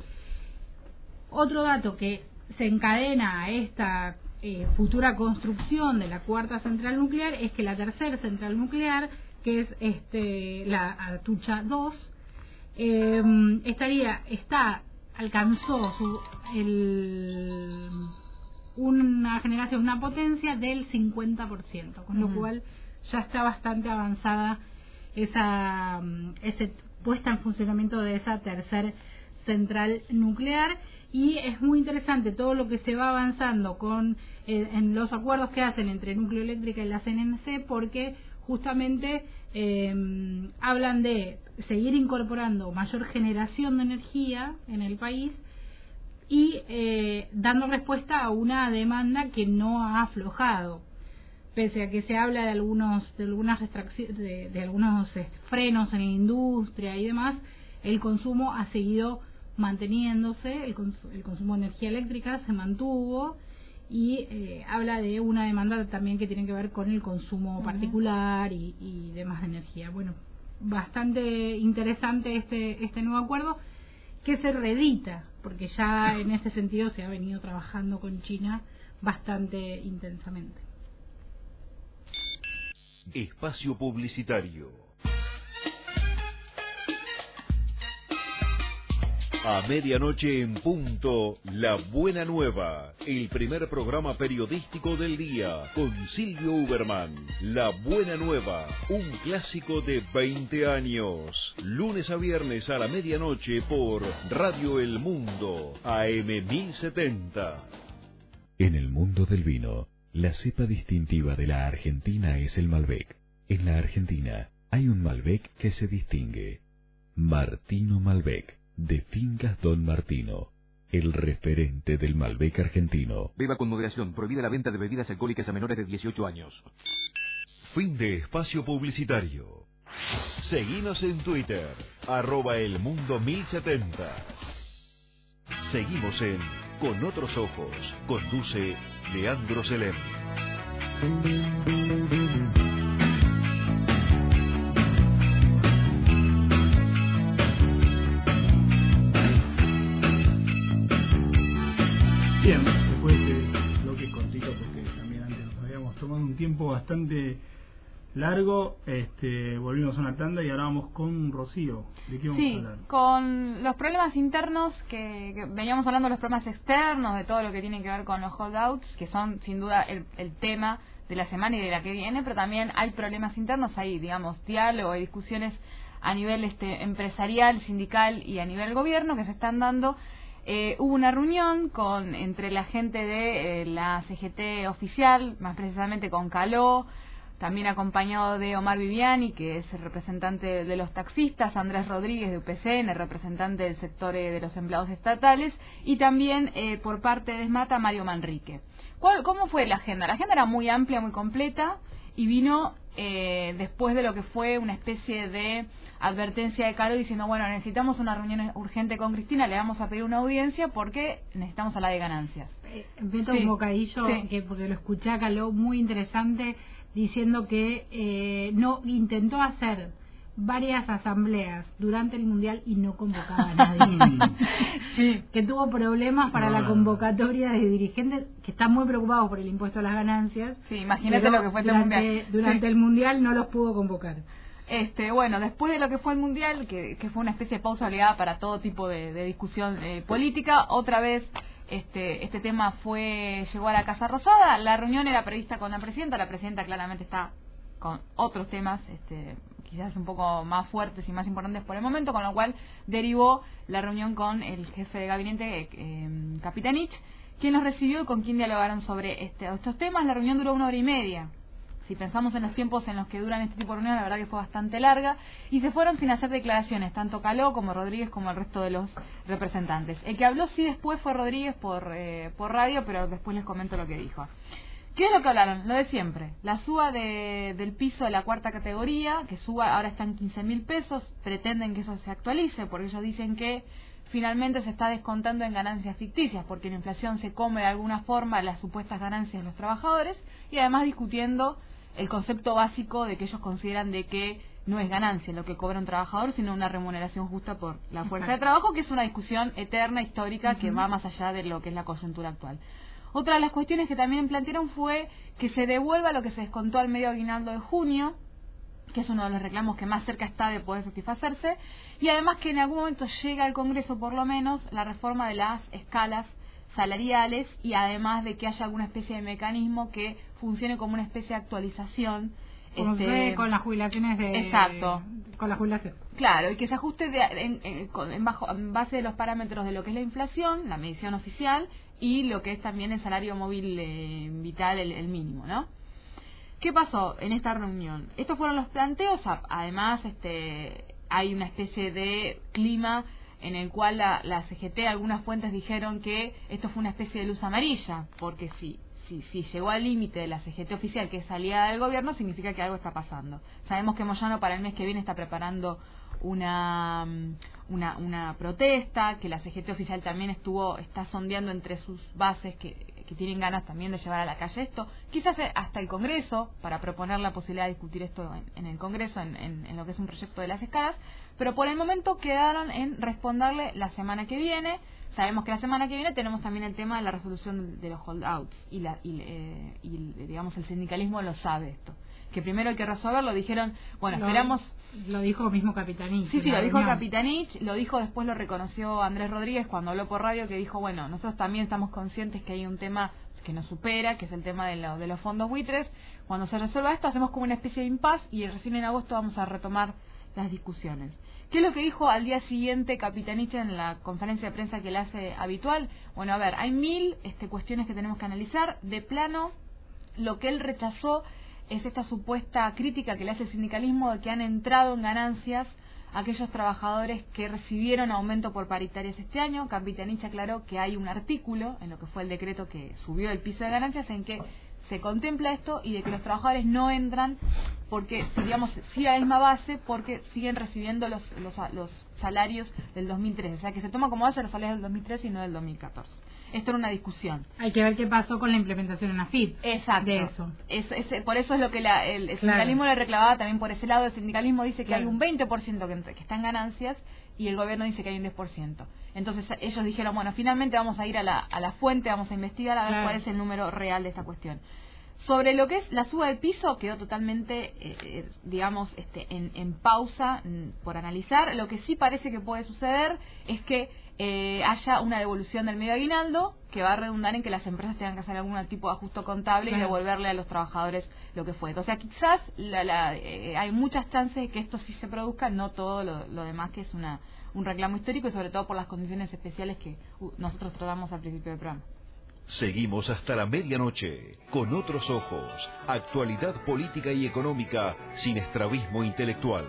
Speaker 4: Otro dato que se encadena a esta eh, futura construcción de la cuarta central nuclear es que la tercera central nuclear, que es este la Atucha dos, eh, estaría está alcanzó su el una generación, una potencia del cincuenta por ciento, con lo uh-huh. cual ya está bastante avanzada esa ese puesta en funcionamiento de esa tercer central nuclear. Y es muy interesante todo lo que se va avanzando con eh, en los acuerdos que hacen entre Nucleoeléctrica y la C N N C, porque justamente eh, hablan de seguir incorporando mayor generación de energía en el país y eh, dando respuesta a una demanda que no ha aflojado, pese a que se habla de algunos de algunas restricciones, de, de algunos eh, frenos en la industria y demás. El consumo ha seguido manteniéndose, el, cons el consumo de energía eléctrica se mantuvo, y eh, habla de una demanda también que tiene que ver con el consumo uh-huh. particular y, y demás de energía. Bueno, bastante interesante este este nuevo acuerdo, que se reedita, porque ya en este sentido se ha venido trabajando con China bastante intensamente.
Speaker 1: Espacio publicitario. A medianoche en punto, La Buena Nueva, el primer programa periodístico del día, con Silvio Uberman. La Buena Nueva, un clásico de veinte años. Lunes a viernes a la medianoche por Radio El Mundo, A M mil setenta.
Speaker 8: En el mundo del vino, la cepa distintiva de la Argentina es el Malbec. En la Argentina hay un Malbec que se distingue. Martino Malbec, de Fincas Don Martino, el referente del Malbec argentino.
Speaker 10: Beba con moderación. Prohibida la venta de bebidas alcohólicas a menores de dieciocho años.
Speaker 1: Fin de espacio publicitario. Seguinos en Twitter, arroba el mundo mil setenta. Seguimos en Con Otros Ojos. Conduce Leandro Selem.
Speaker 2: Bien, después de este bloque cortito, porque también antes nos habíamos tomado un tiempo bastante largo, este, volvimos a una tanda y ahora vamos con Rocío. ¿De qué vamos
Speaker 3: sí,
Speaker 2: a hablar?
Speaker 3: Con los problemas internos, que, que veníamos hablando de los problemas externos, de todo lo que tiene que ver con los holdouts, que son sin duda el, el tema de la semana y de la que viene, pero también hay problemas internos, hay, digamos, diálogo, hay discusiones a nivel este empresarial, sindical y a nivel gobierno que se están dando. Eh, hubo una reunión con entre la gente de eh, la C G T oficial, más precisamente con Caló, también acompañado de Omar Viviani, que es el representante de los taxistas, Andrés Rodríguez de U P C N, el representante del sector eh, de los empleados estatales, y también eh, por parte de ESMATA, Mario Manrique. ¿Cuál, ¿Cómo fue la agenda? La agenda era muy amplia, muy completa, y vino eh, después de lo que fue una especie de advertencia de Caló diciendo, bueno, necesitamos una reunión urgente con Cristina, le vamos a pedir una audiencia porque necesitamos hablar de ganancias.
Speaker 4: Eh, meto
Speaker 3: sí.
Speaker 4: un bocadillo, sí. que porque lo escuché a Caló, muy interesante, diciendo que eh, no intentó hacer varias asambleas durante el Mundial y no convocaba a nadie. Sí, que tuvo problemas para no, la convocatoria de dirigentes que están muy preocupados por el impuesto a las ganancias.
Speaker 3: Sí, imagínate lo que fue este
Speaker 4: durante,
Speaker 3: Mundial.
Speaker 4: Durante
Speaker 3: sí.
Speaker 4: el Mundial no los pudo convocar.
Speaker 3: Este, bueno, después de lo que fue el Mundial, que, que fue una especie de pausa obligada para todo tipo de, de discusión eh, política, otra vez este este tema fue llegó a la Casa Rosada. La reunión era prevista con la presidenta, la presidenta claramente está con otros temas este quizás un poco más fuertes y más importantes por el momento, con lo cual derivó la reunión con el jefe de gabinete, eh, Capitanich, quien los recibió y con quien dialogaron sobre este, estos temas. La reunión duró una hora y media. Si pensamos en los tiempos en los que duran este tipo de reuniones, la verdad que fue bastante larga, y se fueron sin hacer declaraciones, tanto Caló como Rodríguez como el resto de los representantes. El que habló sí después fue Rodríguez por, eh, por radio, pero después les comento lo que dijo. ¿Qué es lo que hablaron? Lo de siempre. La suba de, del piso de la cuarta categoría, que suba, ahora está en quince mil pesos, pretenden que eso se actualice, porque ellos dicen que finalmente se está descontando en ganancias ficticias, porque la inflación se come de alguna forma las supuestas ganancias de los trabajadores, y además discutiendo el concepto básico de que ellos consideran de que no es ganancia lo que cobra un trabajador, sino una remuneración justa por la fuerza Exacto. de trabajo, que es una discusión eterna, histórica, uh-huh. que va más allá de lo que es la coyuntura actual. Otra de las cuestiones que también plantearon fue que se devuelva lo que se descontó al medio aguinaldo de junio, que es uno de los reclamos que más cerca está de poder satisfacerse, y además que en algún momento llegue al Congreso por lo menos la reforma de las escalas salariales, y además de que haya alguna especie de mecanismo que funcione como una especie de actualización
Speaker 4: Como
Speaker 3: este,
Speaker 4: con las jubilaciones de
Speaker 3: exacto
Speaker 4: con la jubilación
Speaker 3: claro, y que se ajuste de, en, en, en, bajo, en base de los parámetros de lo que es la inflación, la medición oficial, y lo que es también el salario móvil eh, vital, el, el mínimo, ¿no? ¿Qué pasó en esta reunión? Estos fueron los planteos. Además, este, hay una especie de clima en el cual la, la C G T, algunas fuentes dijeron que esto fue una especie de luz amarilla, porque si si, si llegó al límite de la C G T oficial, que es aliada del gobierno, significa que algo está pasando. Sabemos que Moyano para el mes que viene está preparando una una una protesta, que la C G T oficial también estuvo está sondeando entre sus bases que, que tienen ganas también de llevar a la calle esto, quizás hasta el Congreso, para proponer la posibilidad de discutir esto en, en el Congreso, en, en, en lo que es un proyecto de las escalas, pero por el momento quedaron en responderle la semana que viene. Sabemos que la semana que viene tenemos también el tema de la resolución de los holdouts, y, la, y, eh, y digamos el sindicalismo lo sabe esto, que primero hay que resolverlo. Dijeron, bueno,
Speaker 4: lo,
Speaker 3: esperamos...
Speaker 4: Lo dijo mismo Capitanich.
Speaker 3: Sí, sí, lo dijo Capitanich, lo dijo, después lo reconoció Andrés Rodríguez cuando habló por radio, que dijo, bueno, nosotros también estamos conscientes que hay un tema que nos supera, que es el tema de, lo, de los fondos buitres. Cuando se resuelva esto, hacemos como una especie de impasse, y recién en agosto vamos a retomar las discusiones. ¿Qué es lo que dijo al día siguiente Capitanich en la conferencia de prensa que le hace habitual? Bueno, a ver, hay mil este, cuestiones que tenemos que analizar. De plano, lo que él rechazó es esta supuesta crítica que le hace el sindicalismo de que han entrado en ganancias aquellos trabajadores que recibieron aumento por paritarias este año. Capitanich aclaró que hay un artículo en lo que fue el decreto que subió el piso de ganancias en que se contempla esto, y de que los trabajadores no entran porque, digamos, sigue a la misma base, porque siguen recibiendo los, los, los salarios del dos mil trece, o sea que se toma como base los salarios del dos mil trece y no del dos mil catorce. Esto era una discusión.
Speaker 4: Hay que ver qué pasó con la implementación en la F I P.
Speaker 3: Exacto.
Speaker 4: De eso.
Speaker 3: Es, es, por eso es lo que la, el, el
Speaker 4: claro.
Speaker 3: sindicalismo le reclamaba también por ese lado. El sindicalismo dice que
Speaker 4: claro.
Speaker 3: hay un veinte por ciento que, que está en ganancias, y el gobierno dice que hay un diez por ciento. Entonces ellos dijeron, bueno, finalmente vamos a ir a la, a la fuente, vamos a investigar a ver claro. cuál es el número real de esta cuestión. Sobre lo que es la suba del piso, quedó totalmente, eh, digamos, este, en, en pausa m, por analizar. Lo que sí parece que puede suceder es que eh, haya una devolución del medio aguinaldo, que va a redundar en que las empresas tengan que hacer algún tipo de ajuste contable claro. y devolverle a los trabajadores lo que fue. O sea, quizás la, la, eh, hay muchas chances de que esto sí se produzca, no todo lo, lo demás, que es una un reclamo histórico, y sobre todo por las condiciones especiales que uh, nosotros tratamos al principio del programa.
Speaker 1: Seguimos hasta la medianoche con Otros Ojos, actualidad política y económica sin estrabismo intelectual.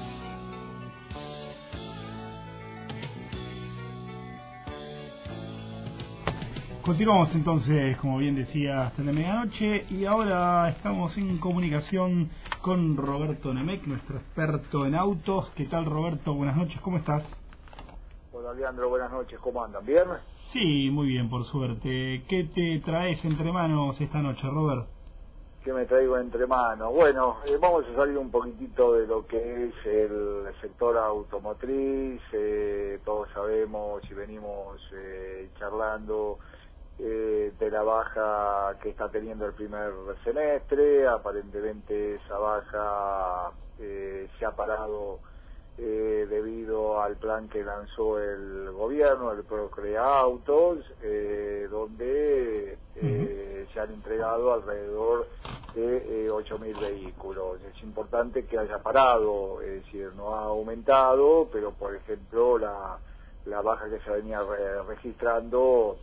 Speaker 2: Continuamos entonces, como bien decía, hasta la medianoche, y ahora estamos en comunicación con Roberto Nemec, nuestro experto en autos. ¿Qué tal, Roberto? Buenas noches, ¿cómo estás?
Speaker 11: Hola, Leandro, buenas noches, ¿cómo andan? ¿Bien?
Speaker 2: Sí, muy bien, por suerte. ¿Qué te traes entre manos esta noche, Robert?
Speaker 11: ¿Qué me traigo entre manos? Bueno, eh, vamos a salir un poquitito de lo que es el sector automotriz. Eh, todos sabemos y venimos eh, charlando eh, de la baja que está teniendo el primer semestre. Aparentemente esa baja eh, se ha parado eh, debido al plan que lanzó el gobierno, el Procrea Autos, eh, donde eh, se han entregado alrededor de eh, ocho mil vehículos. Es importante que haya parado, es decir, no ha aumentado, pero por ejemplo la, la baja que se venía re registrando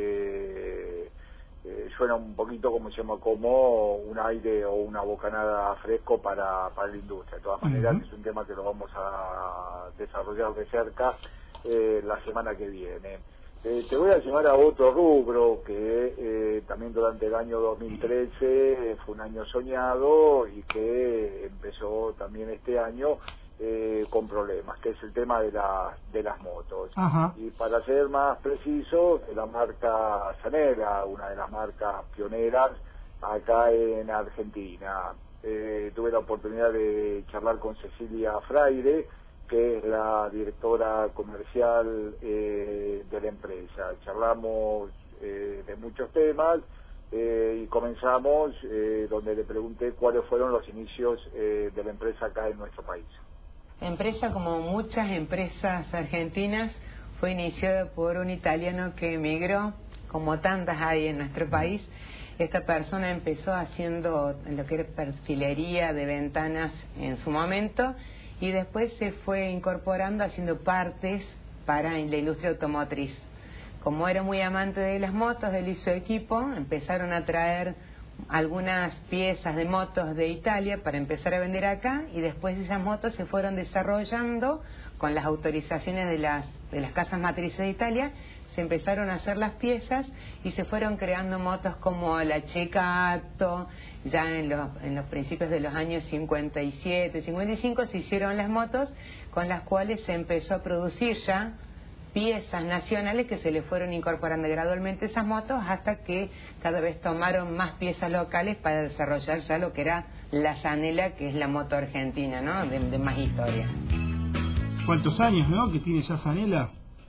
Speaker 11: eh, eh, suena un poquito como se llama, como un aire o una bocanada fresco para, para la industria. De todas maneras, uh-huh. es un tema que lo vamos a desarrollar de cerca eh, la semana que viene. Eh, te voy a llevar a otro rubro que eh, también durante el año dos mil trece eh, fue un año soñado y que empezó también este año eh, con problemas, que es el tema de, la, de las motos.
Speaker 2: Ajá.
Speaker 11: Y para ser más preciso, la marca Zanela, una de las marcas pioneras acá en Argentina. Eh, tuve la oportunidad de charlar con Cecilia Fraire, que es la directora comercial eh, de la empresa. Charlamos eh, de muchos temas eh, y comenzamos eh, donde le pregunté cuáles fueron los inicios eh, de la empresa acá en nuestro país.
Speaker 12: La empresa, como muchas empresas argentinas, fue iniciada por un italiano que emigró, como tantas hay en nuestro país. Esta persona empezó haciendo lo que era perfilería de ventanas en su momento, y después se fue incorporando haciendo partes para la industria automotriz. Como era muy amante de las motos, él y su equipo empezaron a traer algunas piezas de motos de Italia para empezar a vender acá, y después esas motos se fueron desarrollando con las autorizaciones de las, de las casas matrices de Italia. Se empezaron a hacer las piezas y se fueron creando motos como la Ceccato. Ya en los, en los principios de los años cincuenta y siete, cincuenta y cinco se hicieron las motos con las cuales se empezó a producir ya piezas nacionales que se le fueron incorporando gradualmente esas motos hasta que cada vez tomaron más piezas locales para desarrollar ya lo que era la Zanela, que es la moto argentina, ¿no? De, de más historia.
Speaker 2: ¿Cuántos años, no, que tiene ya Zanela?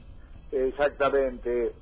Speaker 11: Exactamente.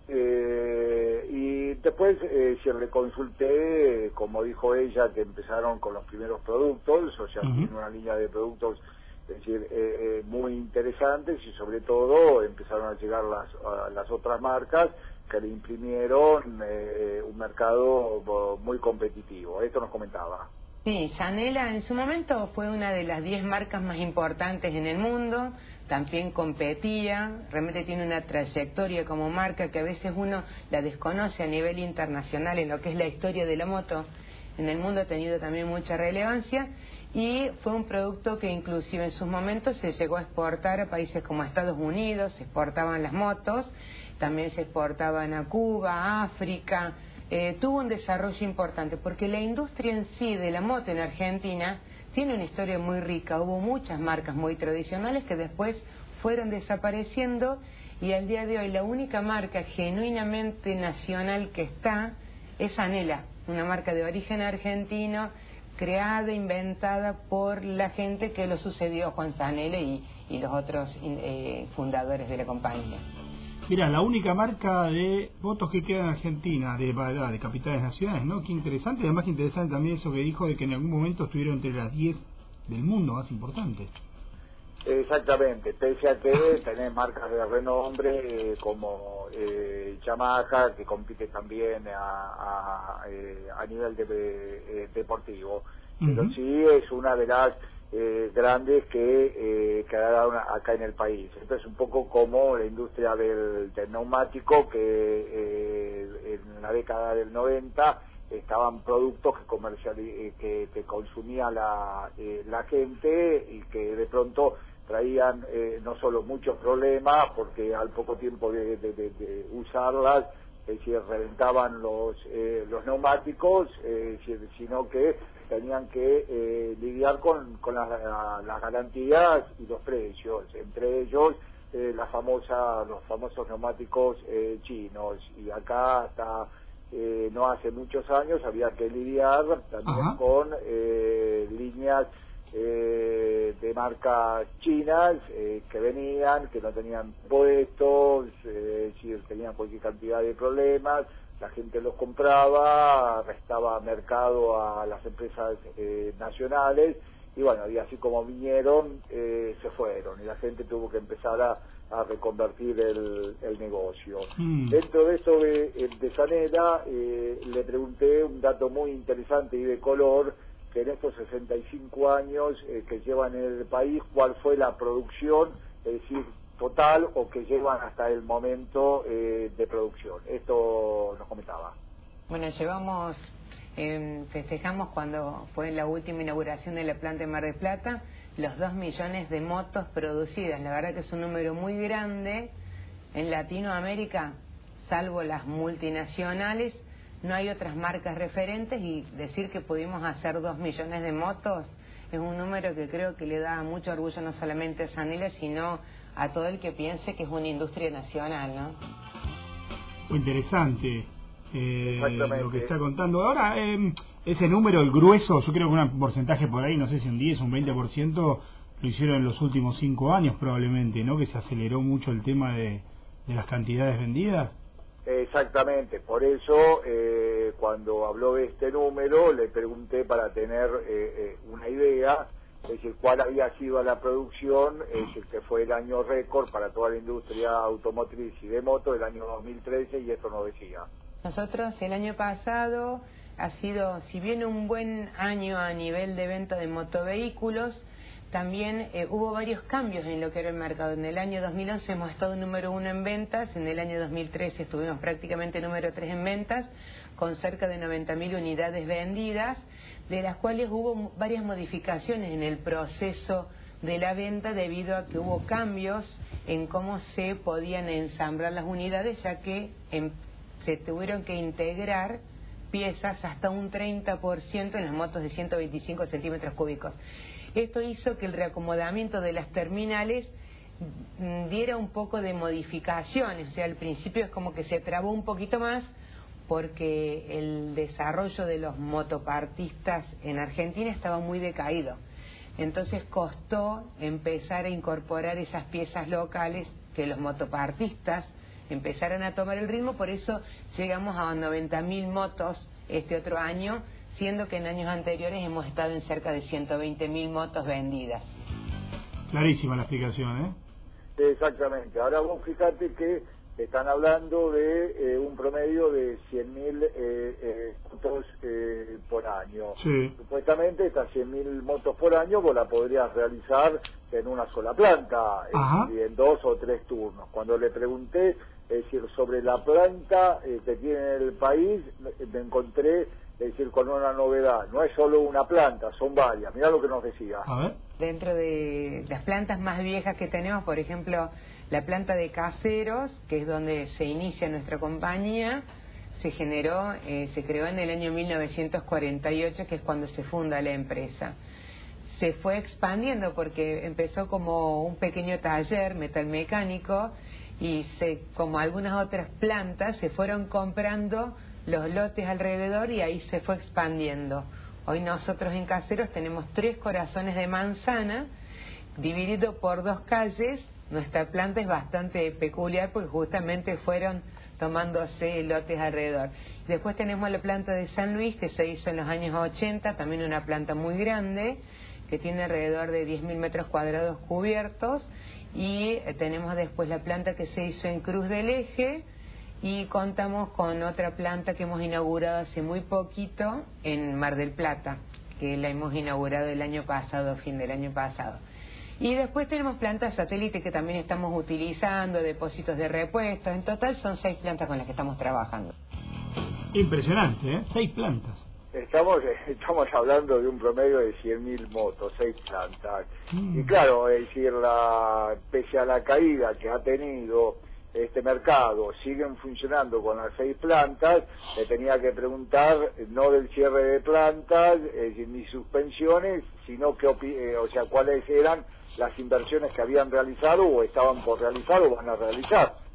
Speaker 11: Eh, y después, eh, si le consulté, eh, como dijo ella, que empezaron con los primeros productos, o sea, uh-huh. tiene una línea de productos, es decir, eh, eh, muy interesantes, y sobre todo empezaron a llegar las, a las otras marcas que le imprimieron eh, un mercado muy competitivo. Esto nos comentaba.
Speaker 12: Sí, Zanela en su momento fue una de las diez marcas más importantes en el mundo. También competía, realmente tiene una trayectoria como marca que a veces uno la desconoce a nivel internacional en lo que es la historia de la moto. En el mundo ha tenido también mucha relevancia, y fue un producto que inclusive en sus momentos se llegó a exportar a países como Estados Unidos. Se exportaban las motos, también se exportaban a Cuba, a África. Eh, tuvo un desarrollo importante porque la industria en sí de la moto en Argentina tiene una historia muy rica. Hubo muchas marcas muy tradicionales que después fueron desapareciendo, y al día de hoy la única marca genuinamente nacional que está es Zanela, una marca de origen argentino, creada, inventada por la gente que lo sucedió a Juan Zanela y, y los otros eh, fundadores de la compañía.
Speaker 2: Mira, la única marca de motos que queda en Argentina, de, de capitales nacionales, ¿no? Qué interesante, y además interesante también eso que dijo de que en algún momento estuvieron entre las diez del mundo más importantes.
Speaker 11: Exactamente, pese a que tenés marcas de renombre eh, como eh, Yamaha, que compite también a, a, eh, a nivel de, de, deportivo, uh-huh. pero sí es una de las eh, grandes que eh, quedaron acá en el país. Entonces, un poco como la industria del, del neumático, que eh, en la década del noventa estaban productos que comercial eh, que, que consumía la, eh, la gente, y que de pronto traían eh, no solo muchos problemas, porque al poco tiempo de, de, de, de usarlas, es decir, reventaban los eh, los neumáticos, eh, sino que tenían que eh, lidiar con, con las, las garantías y los precios, entre ellos eh, la famosa, los famosos neumáticos eh, chinos. Y acá está eh, no hace muchos años había que lidiar también Ajá. con eh, líneas eh, de marcas chinas eh, que venían, que no tenían puestos, eh, es decir, tenían cualquier cantidad de problemas, la gente los compraba, restaba mercado a las empresas eh, nacionales, y bueno, y así como vinieron, eh, se fueron, y la gente tuvo que empezar a, a reconvertir el, el negocio. Mm. Dentro de eso de, de Sanela, eh, le pregunté un dato muy interesante y de color, que en estos sesenta y cinco años eh, que llevan en el país, ¿cuál fue la producción, es decir, total, o que llevan hasta el momento eh, de producción? Esto nos comentaba.
Speaker 12: Bueno, llevamos... Eh, festejamos cuando fue la última inauguración de la planta en Mar del Plata los dos millones de motos producidas. La verdad que es un número muy grande. En Latinoamérica, salvo las multinacionales, no hay otras marcas referentes, y decir que pudimos hacer dos millones de motos es un número que creo que le da mucho orgullo no solamente a Sanela, sino a todo el que piense que es una industria nacional, ¿no?
Speaker 2: Muy interesante. Eh, lo que está contando ahora, eh, ese número, el grueso, yo creo que un porcentaje por ahí, no sé si un diez o un veinte por ciento lo hicieron en los últimos cinco años probablemente, ¿no? Que se aceleró mucho el tema de, de las cantidades vendidas.
Speaker 11: Exactamente, por eso eh, cuando habló de este número le pregunté para tener eh, eh, una idea, es decir, cuál había sido la producción, es decir, que fue el año récord para toda la industria automotriz y de moto, el año dos mil trece, y esto nos decía.
Speaker 12: Nosotros el año pasado ha sido, si bien un buen año a nivel de venta de motovehículos, también eh, hubo varios cambios en lo que era el mercado. En el año dos mil once hemos estado número uno en ventas, en el año dos mil trece estuvimos prácticamente número tres en ventas, con cerca de noventa mil unidades vendidas, de las cuales hubo varias modificaciones en el proceso de la venta debido a que hubo cambios en cómo se podían ensamblar las unidades, ya que en se tuvieron que integrar piezas hasta un treinta por ciento en las motos de ciento veinticinco centímetros cúbicos. Esto hizo que el reacomodamiento de las terminales diera un poco de modificaciones, o sea, al principio es como que se trabó un poquito más porque el desarrollo de los motopartistas en Argentina estaba muy decaído. Entonces costó empezar a incorporar esas piezas locales que los motopartistas empezaron a tomar el ritmo, por eso llegamos a noventa mil motos este otro año, siendo que en años anteriores hemos estado en cerca de ciento veinte mil motos vendidas.
Speaker 2: Clarísima la explicación, ¿eh?
Speaker 11: Exactamente. Ahora vos fíjate que están hablando de eh, un promedio de cien mil eh, eh, motos eh, por año.
Speaker 2: Sí.
Speaker 11: Supuestamente estas cien mil motos por año vos la podrías realizar en una sola planta, eh, en dos o tres turnos. Cuando le pregunté, es decir, sobre la planta eh, que tiene el país, me, me encontré, es decir, con una novedad. No es solo una planta, son varias. Mirá lo que nos decía.
Speaker 2: A ver.
Speaker 12: Dentro de las plantas más viejas que tenemos, por ejemplo, la planta de Caseros, que es donde se inicia nuestra compañía, se generó, eh, se creó en el año mil novecientos cuarenta y ocho, que es cuando se funda la empresa. Se fue expandiendo porque empezó como un pequeño taller metalmecánico y se, como algunas otras plantas, se fueron comprando los lotes alrededor y ahí se fue expandiendo. Hoy nosotros en Caseros tenemos tres corazones de manzana dividido por dos calles. Nuestra planta es bastante peculiar porque justamente fueron tomándose lotes alrededor. Después tenemos la planta de San Luis, que se hizo en los años ochenta, también una planta muy grande, que tiene alrededor de diez mil metros cuadrados cubiertos. Y eh, tenemos después la planta que se hizo en Cruz del Eje, y contamos con otra planta que hemos inaugurado hace muy poquito en Mar del Plata, que la hemos inaugurado el año pasado, fin del año pasado. Y después tenemos plantas satélite que también estamos utilizando, depósitos de repuestos. En total son seis plantas con las que estamos trabajando.
Speaker 2: Impresionante, ¿eh? Seis plantas.
Speaker 11: Estamos estamos hablando de un promedio de cien mil motos, seis plantas.
Speaker 2: Mm.
Speaker 11: Y claro, es decir, la, pese a la caída que ha tenido este mercado, siguen funcionando con las seis plantas. Le tenía que preguntar, no del cierre de plantas, es decir, ni suspensiones, sino que, eh, o sea, cuáles eran las inversiones que habían realizado o estaban por realizar o van a realizar.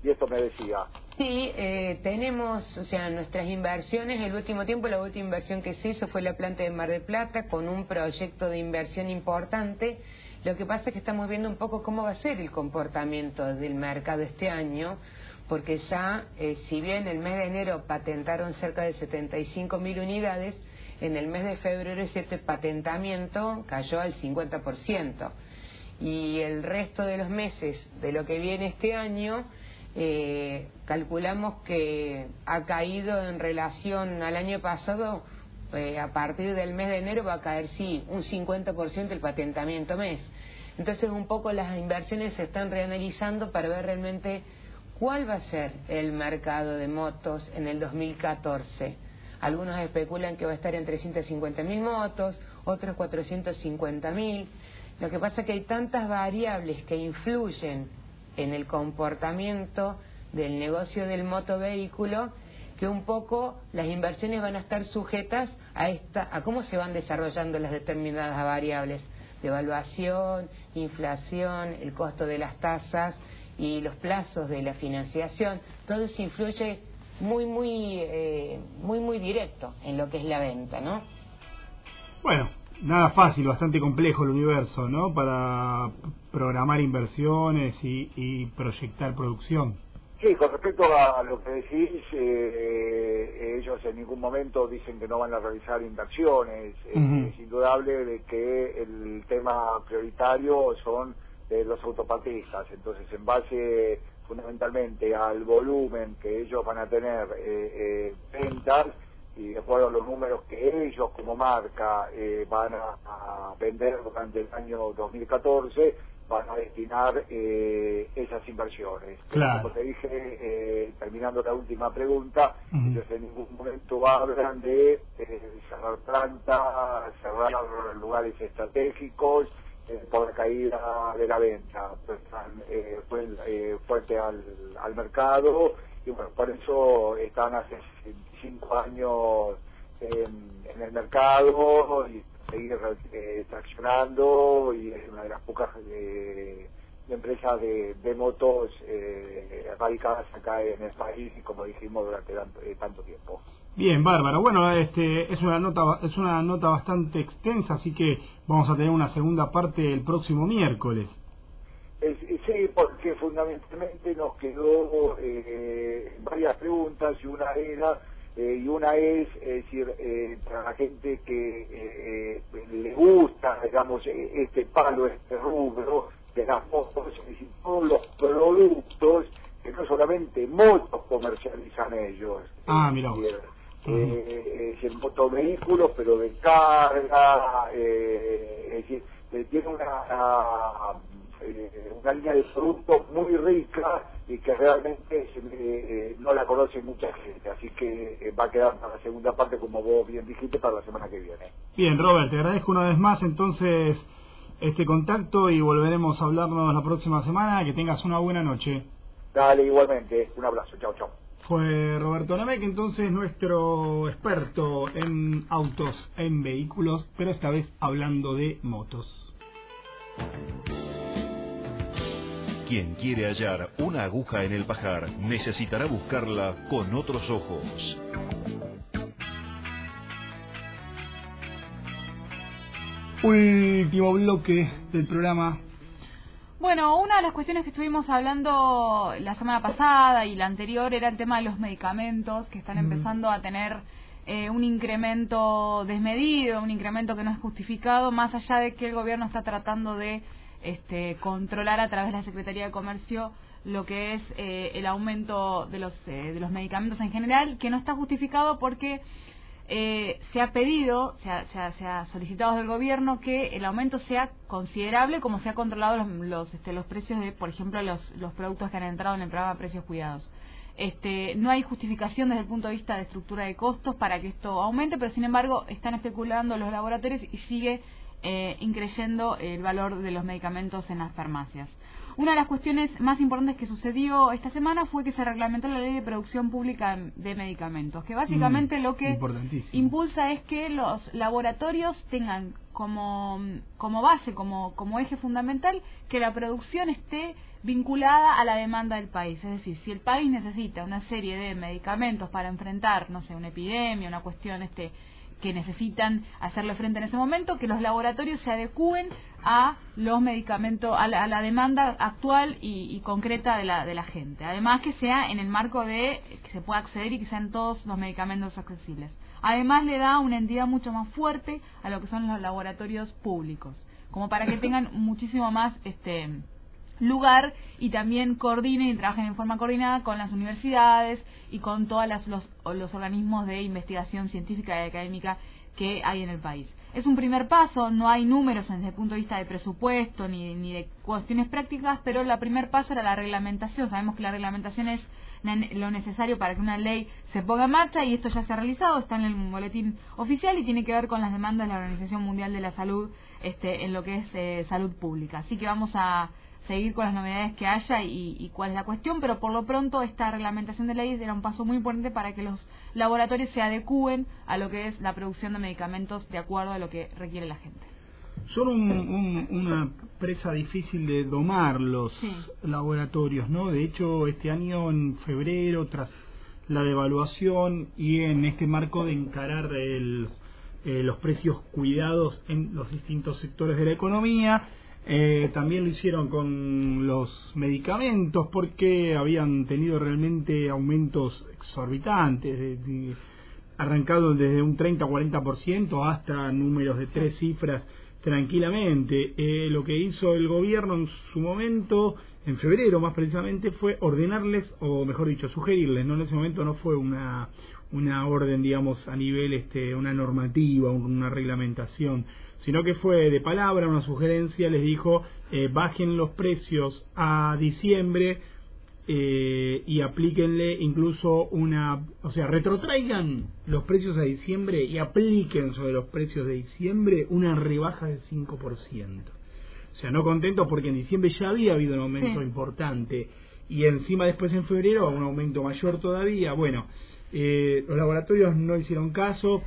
Speaker 11: y esto me decía.
Speaker 12: Sí, eh, tenemos, o sea, nuestras inversiones, el último tiempo, la última inversión que se hizo fue la planta de Mar del Plata, con un proyecto de inversión importante. Lo que pasa es que estamos viendo un poco cómo va a ser el comportamiento del mercado este año, porque ya, eh, si bien el mes de enero patentaron cerca de setenta y cinco mil unidades, en el mes de febrero ese patentamiento cayó al cincuenta por ciento. Y el resto de los meses de lo que viene este año, eh, calculamos que ha caído en relación al año pasado, eh, a partir del mes de enero va a caer, sí, un cincuenta por ciento el patentamiento mes. Entonces un poco las inversiones se están reanalizando para ver realmente cuál va a ser el mercado de motos en el dos mil catorce. Algunos especulan que va a estar en trescientas cincuenta mil motos, otros cuatrocientos cincuenta mil. Lo que pasa es que hay tantas variables que influyen en el comportamiento del negocio del motovehículo que un poco las inversiones van a estar sujetas a esta, a cómo se van desarrollando las determinadas variables: devaluación, inflación, el costo de las tasas y los plazos de la financiación. Todo eso influye muy, muy, eh, muy, muy directo en lo que es la venta, ¿no?
Speaker 2: Bueno, nada fácil, bastante complejo el universo, ¿no? Para programar inversiones y, y proyectar producción.
Speaker 11: Sí, con respecto a lo que decís, eh, ellos en ningún momento dicen que no van a realizar inversiones. Uh-huh. Es indudable de que el tema prioritario son eh, los autopartistas. Entonces, en base fundamentalmente al volumen que ellos van a tener eh, eh, ventas, y de acuerdo a los números que ellos como marca eh, van a, a vender durante el año dos mil catorce, van a destinar eh, esas inversiones.
Speaker 2: Claro.
Speaker 11: Como te dije, eh, terminando la última pregunta, uh-huh. ellos en ningún momento hablan de eh, cerrar plantas, cerrar lugares estratégicos eh, por la caída de la venta. Pues, eh, fue eh, fuerte al, al mercado, y bueno, por eso están hace veinticinco años en, en el mercado y seguir eh, traccionando, y es una de las pocas eh, empresas de, de motos eh, radicadas acá en el país, y como dijimos, durante tanto, eh, tanto tiempo.
Speaker 2: Bien, bárbaro. Bueno, este es una nota es una nota bastante extensa, así que vamos a tener una segunda parte el próximo miércoles.
Speaker 11: Es, sí, porque fundamentalmente nos quedó eh, varias preguntas, y una era Eh, y una es, es decir, eh, para la gente que eh, eh, le gusta, digamos, este palo, este rubro de las motos, es decir, todos los productos que no solamente motos comercializan ellos.
Speaker 2: Ah, mira.
Speaker 11: Eh, eh, es el motovehículos, pero de carga, eh, es decir, eh, tiene una, una, eh, una línea de productos muy rica y que realmente eh, eh, no la conoce mucha gente, así que eh, va a quedar para la segunda parte, como vos bien dijiste, para la semana que viene.
Speaker 2: Bien, Robert, te agradezco una vez más entonces este contacto, y volveremos a hablarnos la próxima semana. Que tengas una buena noche.
Speaker 11: Dale, igualmente, un abrazo, chao, chao.
Speaker 2: Fue Roberto Namec, entonces, nuestro experto en autos, en vehículos, pero esta vez hablando de motos.
Speaker 1: Quien quiere hallar una aguja en el pajar necesitará buscarla con otros ojos.
Speaker 2: Último bloque del programa.
Speaker 3: Bueno, una de las cuestiones que estuvimos hablando la semana pasada y la anterior era el tema de los medicamentos, que están mm. empezando a tener eh, un incremento desmedido, un incremento que no es justificado, más allá de que el gobierno está tratando de Este, controlar a través de la Secretaría de Comercio lo que es eh, el aumento de los eh, de los medicamentos en general, que no está justificado porque eh, se ha pedido, se ha, se, ha, se ha solicitado del gobierno que el aumento sea considerable, como se ha controlado los los, este, los precios de, por ejemplo, los los productos que han entrado en el programa Precios Cuidados. Este, no hay justificación desde el punto de vista de estructura de costos para que esto aumente, pero sin embargo están especulando los laboratorios y sigue Eh, increyendo el valor de los medicamentos en las farmacias. Una de las cuestiones más importantes que sucedió esta semana fue que se reglamentó la Ley de Producción Pública de Medicamentos, que básicamente mm, lo que impulsa es que los laboratorios tengan como, como base, como, como eje fundamental, que la producción esté vinculada a la demanda del país. Es decir, si el país necesita una serie de medicamentos para enfrentar, no sé, una epidemia, una cuestión este que necesitan hacerle frente en ese momento, que los laboratorios se adecúen a los medicamentos, a la, a la demanda actual y, y concreta de la, de la gente. Además, que sea en el marco de que se pueda acceder y que sean todos los medicamentos accesibles. Además, le da una entidad mucho más fuerte a lo que son los laboratorios públicos, como para que tengan muchísimo más este lugar y también coordinen y trabajen en forma coordinada con las universidades y con todos los, los organismos de investigación científica y académica que hay en el país. Es un primer paso, no hay números desde el punto de vista de presupuesto ni, ni de cuestiones prácticas, pero el primer paso era la reglamentación. Sabemos que la reglamentación es lo necesario para que una ley se ponga en marcha, y esto ya se ha realizado, está en el boletín oficial y tiene que ver con las demandas de la Organización Mundial de la Salud este, en lo que es eh, salud pública. Así que vamos a seguir con las novedades que haya y, y cuál es la cuestión, pero por lo pronto esta reglamentación de leyes era un paso muy importante para que los laboratorios se adecúen a lo que es la producción de medicamentos de acuerdo a lo que requiere la gente.
Speaker 2: Son un, un, una presa difícil de domar los sí. laboratorios, ¿no? De hecho, este año en febrero, tras la devaluación y en este marco de encarar el, eh, los precios cuidados en los distintos sectores de la economía, Eh, también lo hicieron con los medicamentos, porque habían tenido realmente aumentos exorbitantes, de, de, arrancado desde un treinta a cuarenta por ciento hasta números de tres cifras tranquilamente. Eh, lo que hizo el gobierno en su momento, en febrero más precisamente, fue ordenarles, o mejor dicho, sugerirles, no en ese momento no fue una una orden, digamos, a nivel, este una normativa, una reglamentación, sino que fue de palabra, una sugerencia. Les dijo, eh, bajen los precios a diciembre eh, y aplíquenle incluso una, o sea, retrotraigan los precios a diciembre y apliquen sobre los precios de diciembre una rebaja del cinco por ciento. O sea, no contentos porque en diciembre ya había habido un aumento sí. importante, y encima después en febrero un aumento mayor todavía. Bueno, eh, los laboratorios no hicieron caso,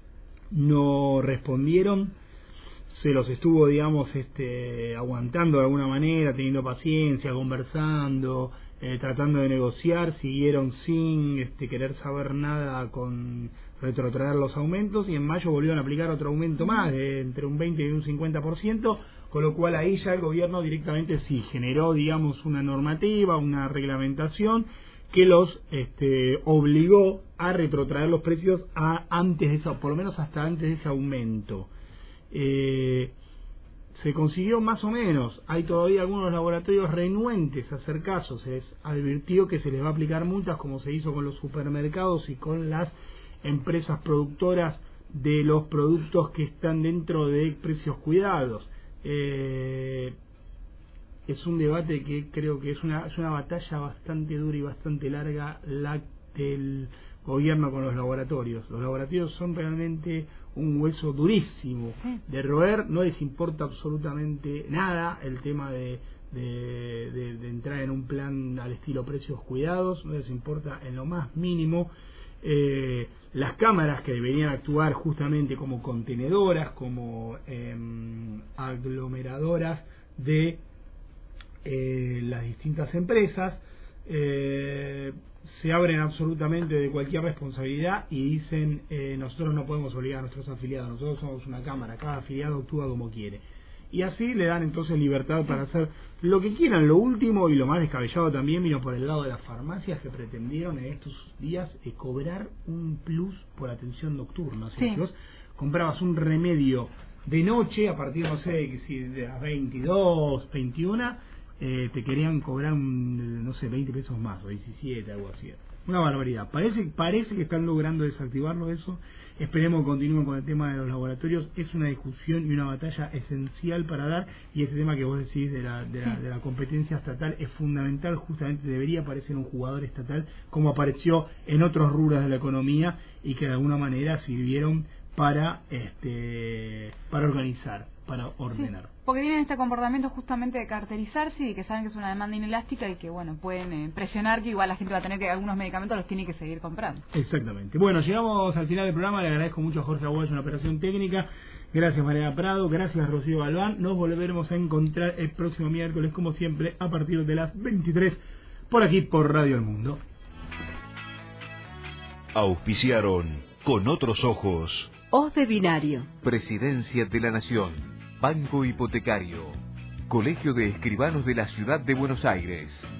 Speaker 2: no respondieron, se los estuvo, digamos, este, aguantando de alguna manera, teniendo paciencia, conversando, eh, tratando de negociar, siguieron sin este, querer saber nada con retrotraer los aumentos, y en mayo volvieron a aplicar otro aumento más, de entre un veinte y un cincuenta por ciento, con lo cual ahí ya el gobierno directamente sí generó, digamos, una normativa, una reglamentación que los este, obligó a retrotraer los precios a antes de eso, por lo menos hasta antes de ese aumento. Eh, se consiguió más o menos. Hay todavía algunos laboratorios renuentes a hacer caso. Se les advirtió que se les va a aplicar multas, como se hizo con los supermercados y con las empresas productoras de los productos que están dentro de precios cuidados. Eh, es un debate que creo que es una, es una batalla bastante dura y bastante larga la del gobierno con los laboratorios. Los laboratorios son realmente un hueso durísimo sí. de roer. No les importa absolutamente nada el tema de, de, de, de entrar en un plan al estilo precios cuidados, no les importa en lo más mínimo. Eh, las cámaras, que deberían actuar justamente como contenedoras, como eh, aglomeradoras de eh, las distintas empresas, eh, se abren absolutamente de cualquier responsabilidad y dicen, eh, nosotros no podemos obligar a nuestros afiliados, nosotros somos una cámara, cada afiliado actúa como quiere. Y así le dan entonces libertad para hacer lo que quieran. Lo último y lo más descabellado también vino por el lado de las farmacias, que pretendieron en estos días eh, cobrar un plus por atención nocturna. O sea, sí. si vos comprabas un remedio de noche, a partir, no sé, de las veintidós, veintiuna, eh, te querían cobrar, un, no sé, veinte pesos más, o diecisiete, algo así. Una barbaridad. Parece, parece que están logrando desactivarlo eso. Esperemos que continúen con el tema de los laboratorios. Es una discusión y una batalla esencial para dar, y ese tema que vos decís de la, de la, de la competencia estatal es fundamental. Justamente debería aparecer un jugador estatal, como apareció en otros rubros de la economía, y que de alguna manera sirvieron para este para organizar, para ordenar.
Speaker 3: Sí, porque tienen este comportamiento justamente de cartelizarse y que saben que es una demanda inelástica y que, bueno, pueden eh, presionar que igual la gente va a tener que algunos medicamentos los tiene que seguir comprando.
Speaker 2: Exactamente. Bueno, llegamos al final del programa. Le agradezco mucho a Jorge Aguayo en la operación técnica. Gracias María Prado, gracias Rocío Galván. Nos volveremos a encontrar el próximo miércoles, como siempre, a partir de las veintitrés, por aquí por Radio El Mundo.
Speaker 1: Auspiciaron Con Otros Ojos.
Speaker 13: Hoz de Binario.
Speaker 10: Presidencia de la Nación. Banco Hipotecario. Colegio de Escribanos de la Ciudad de Buenos Aires.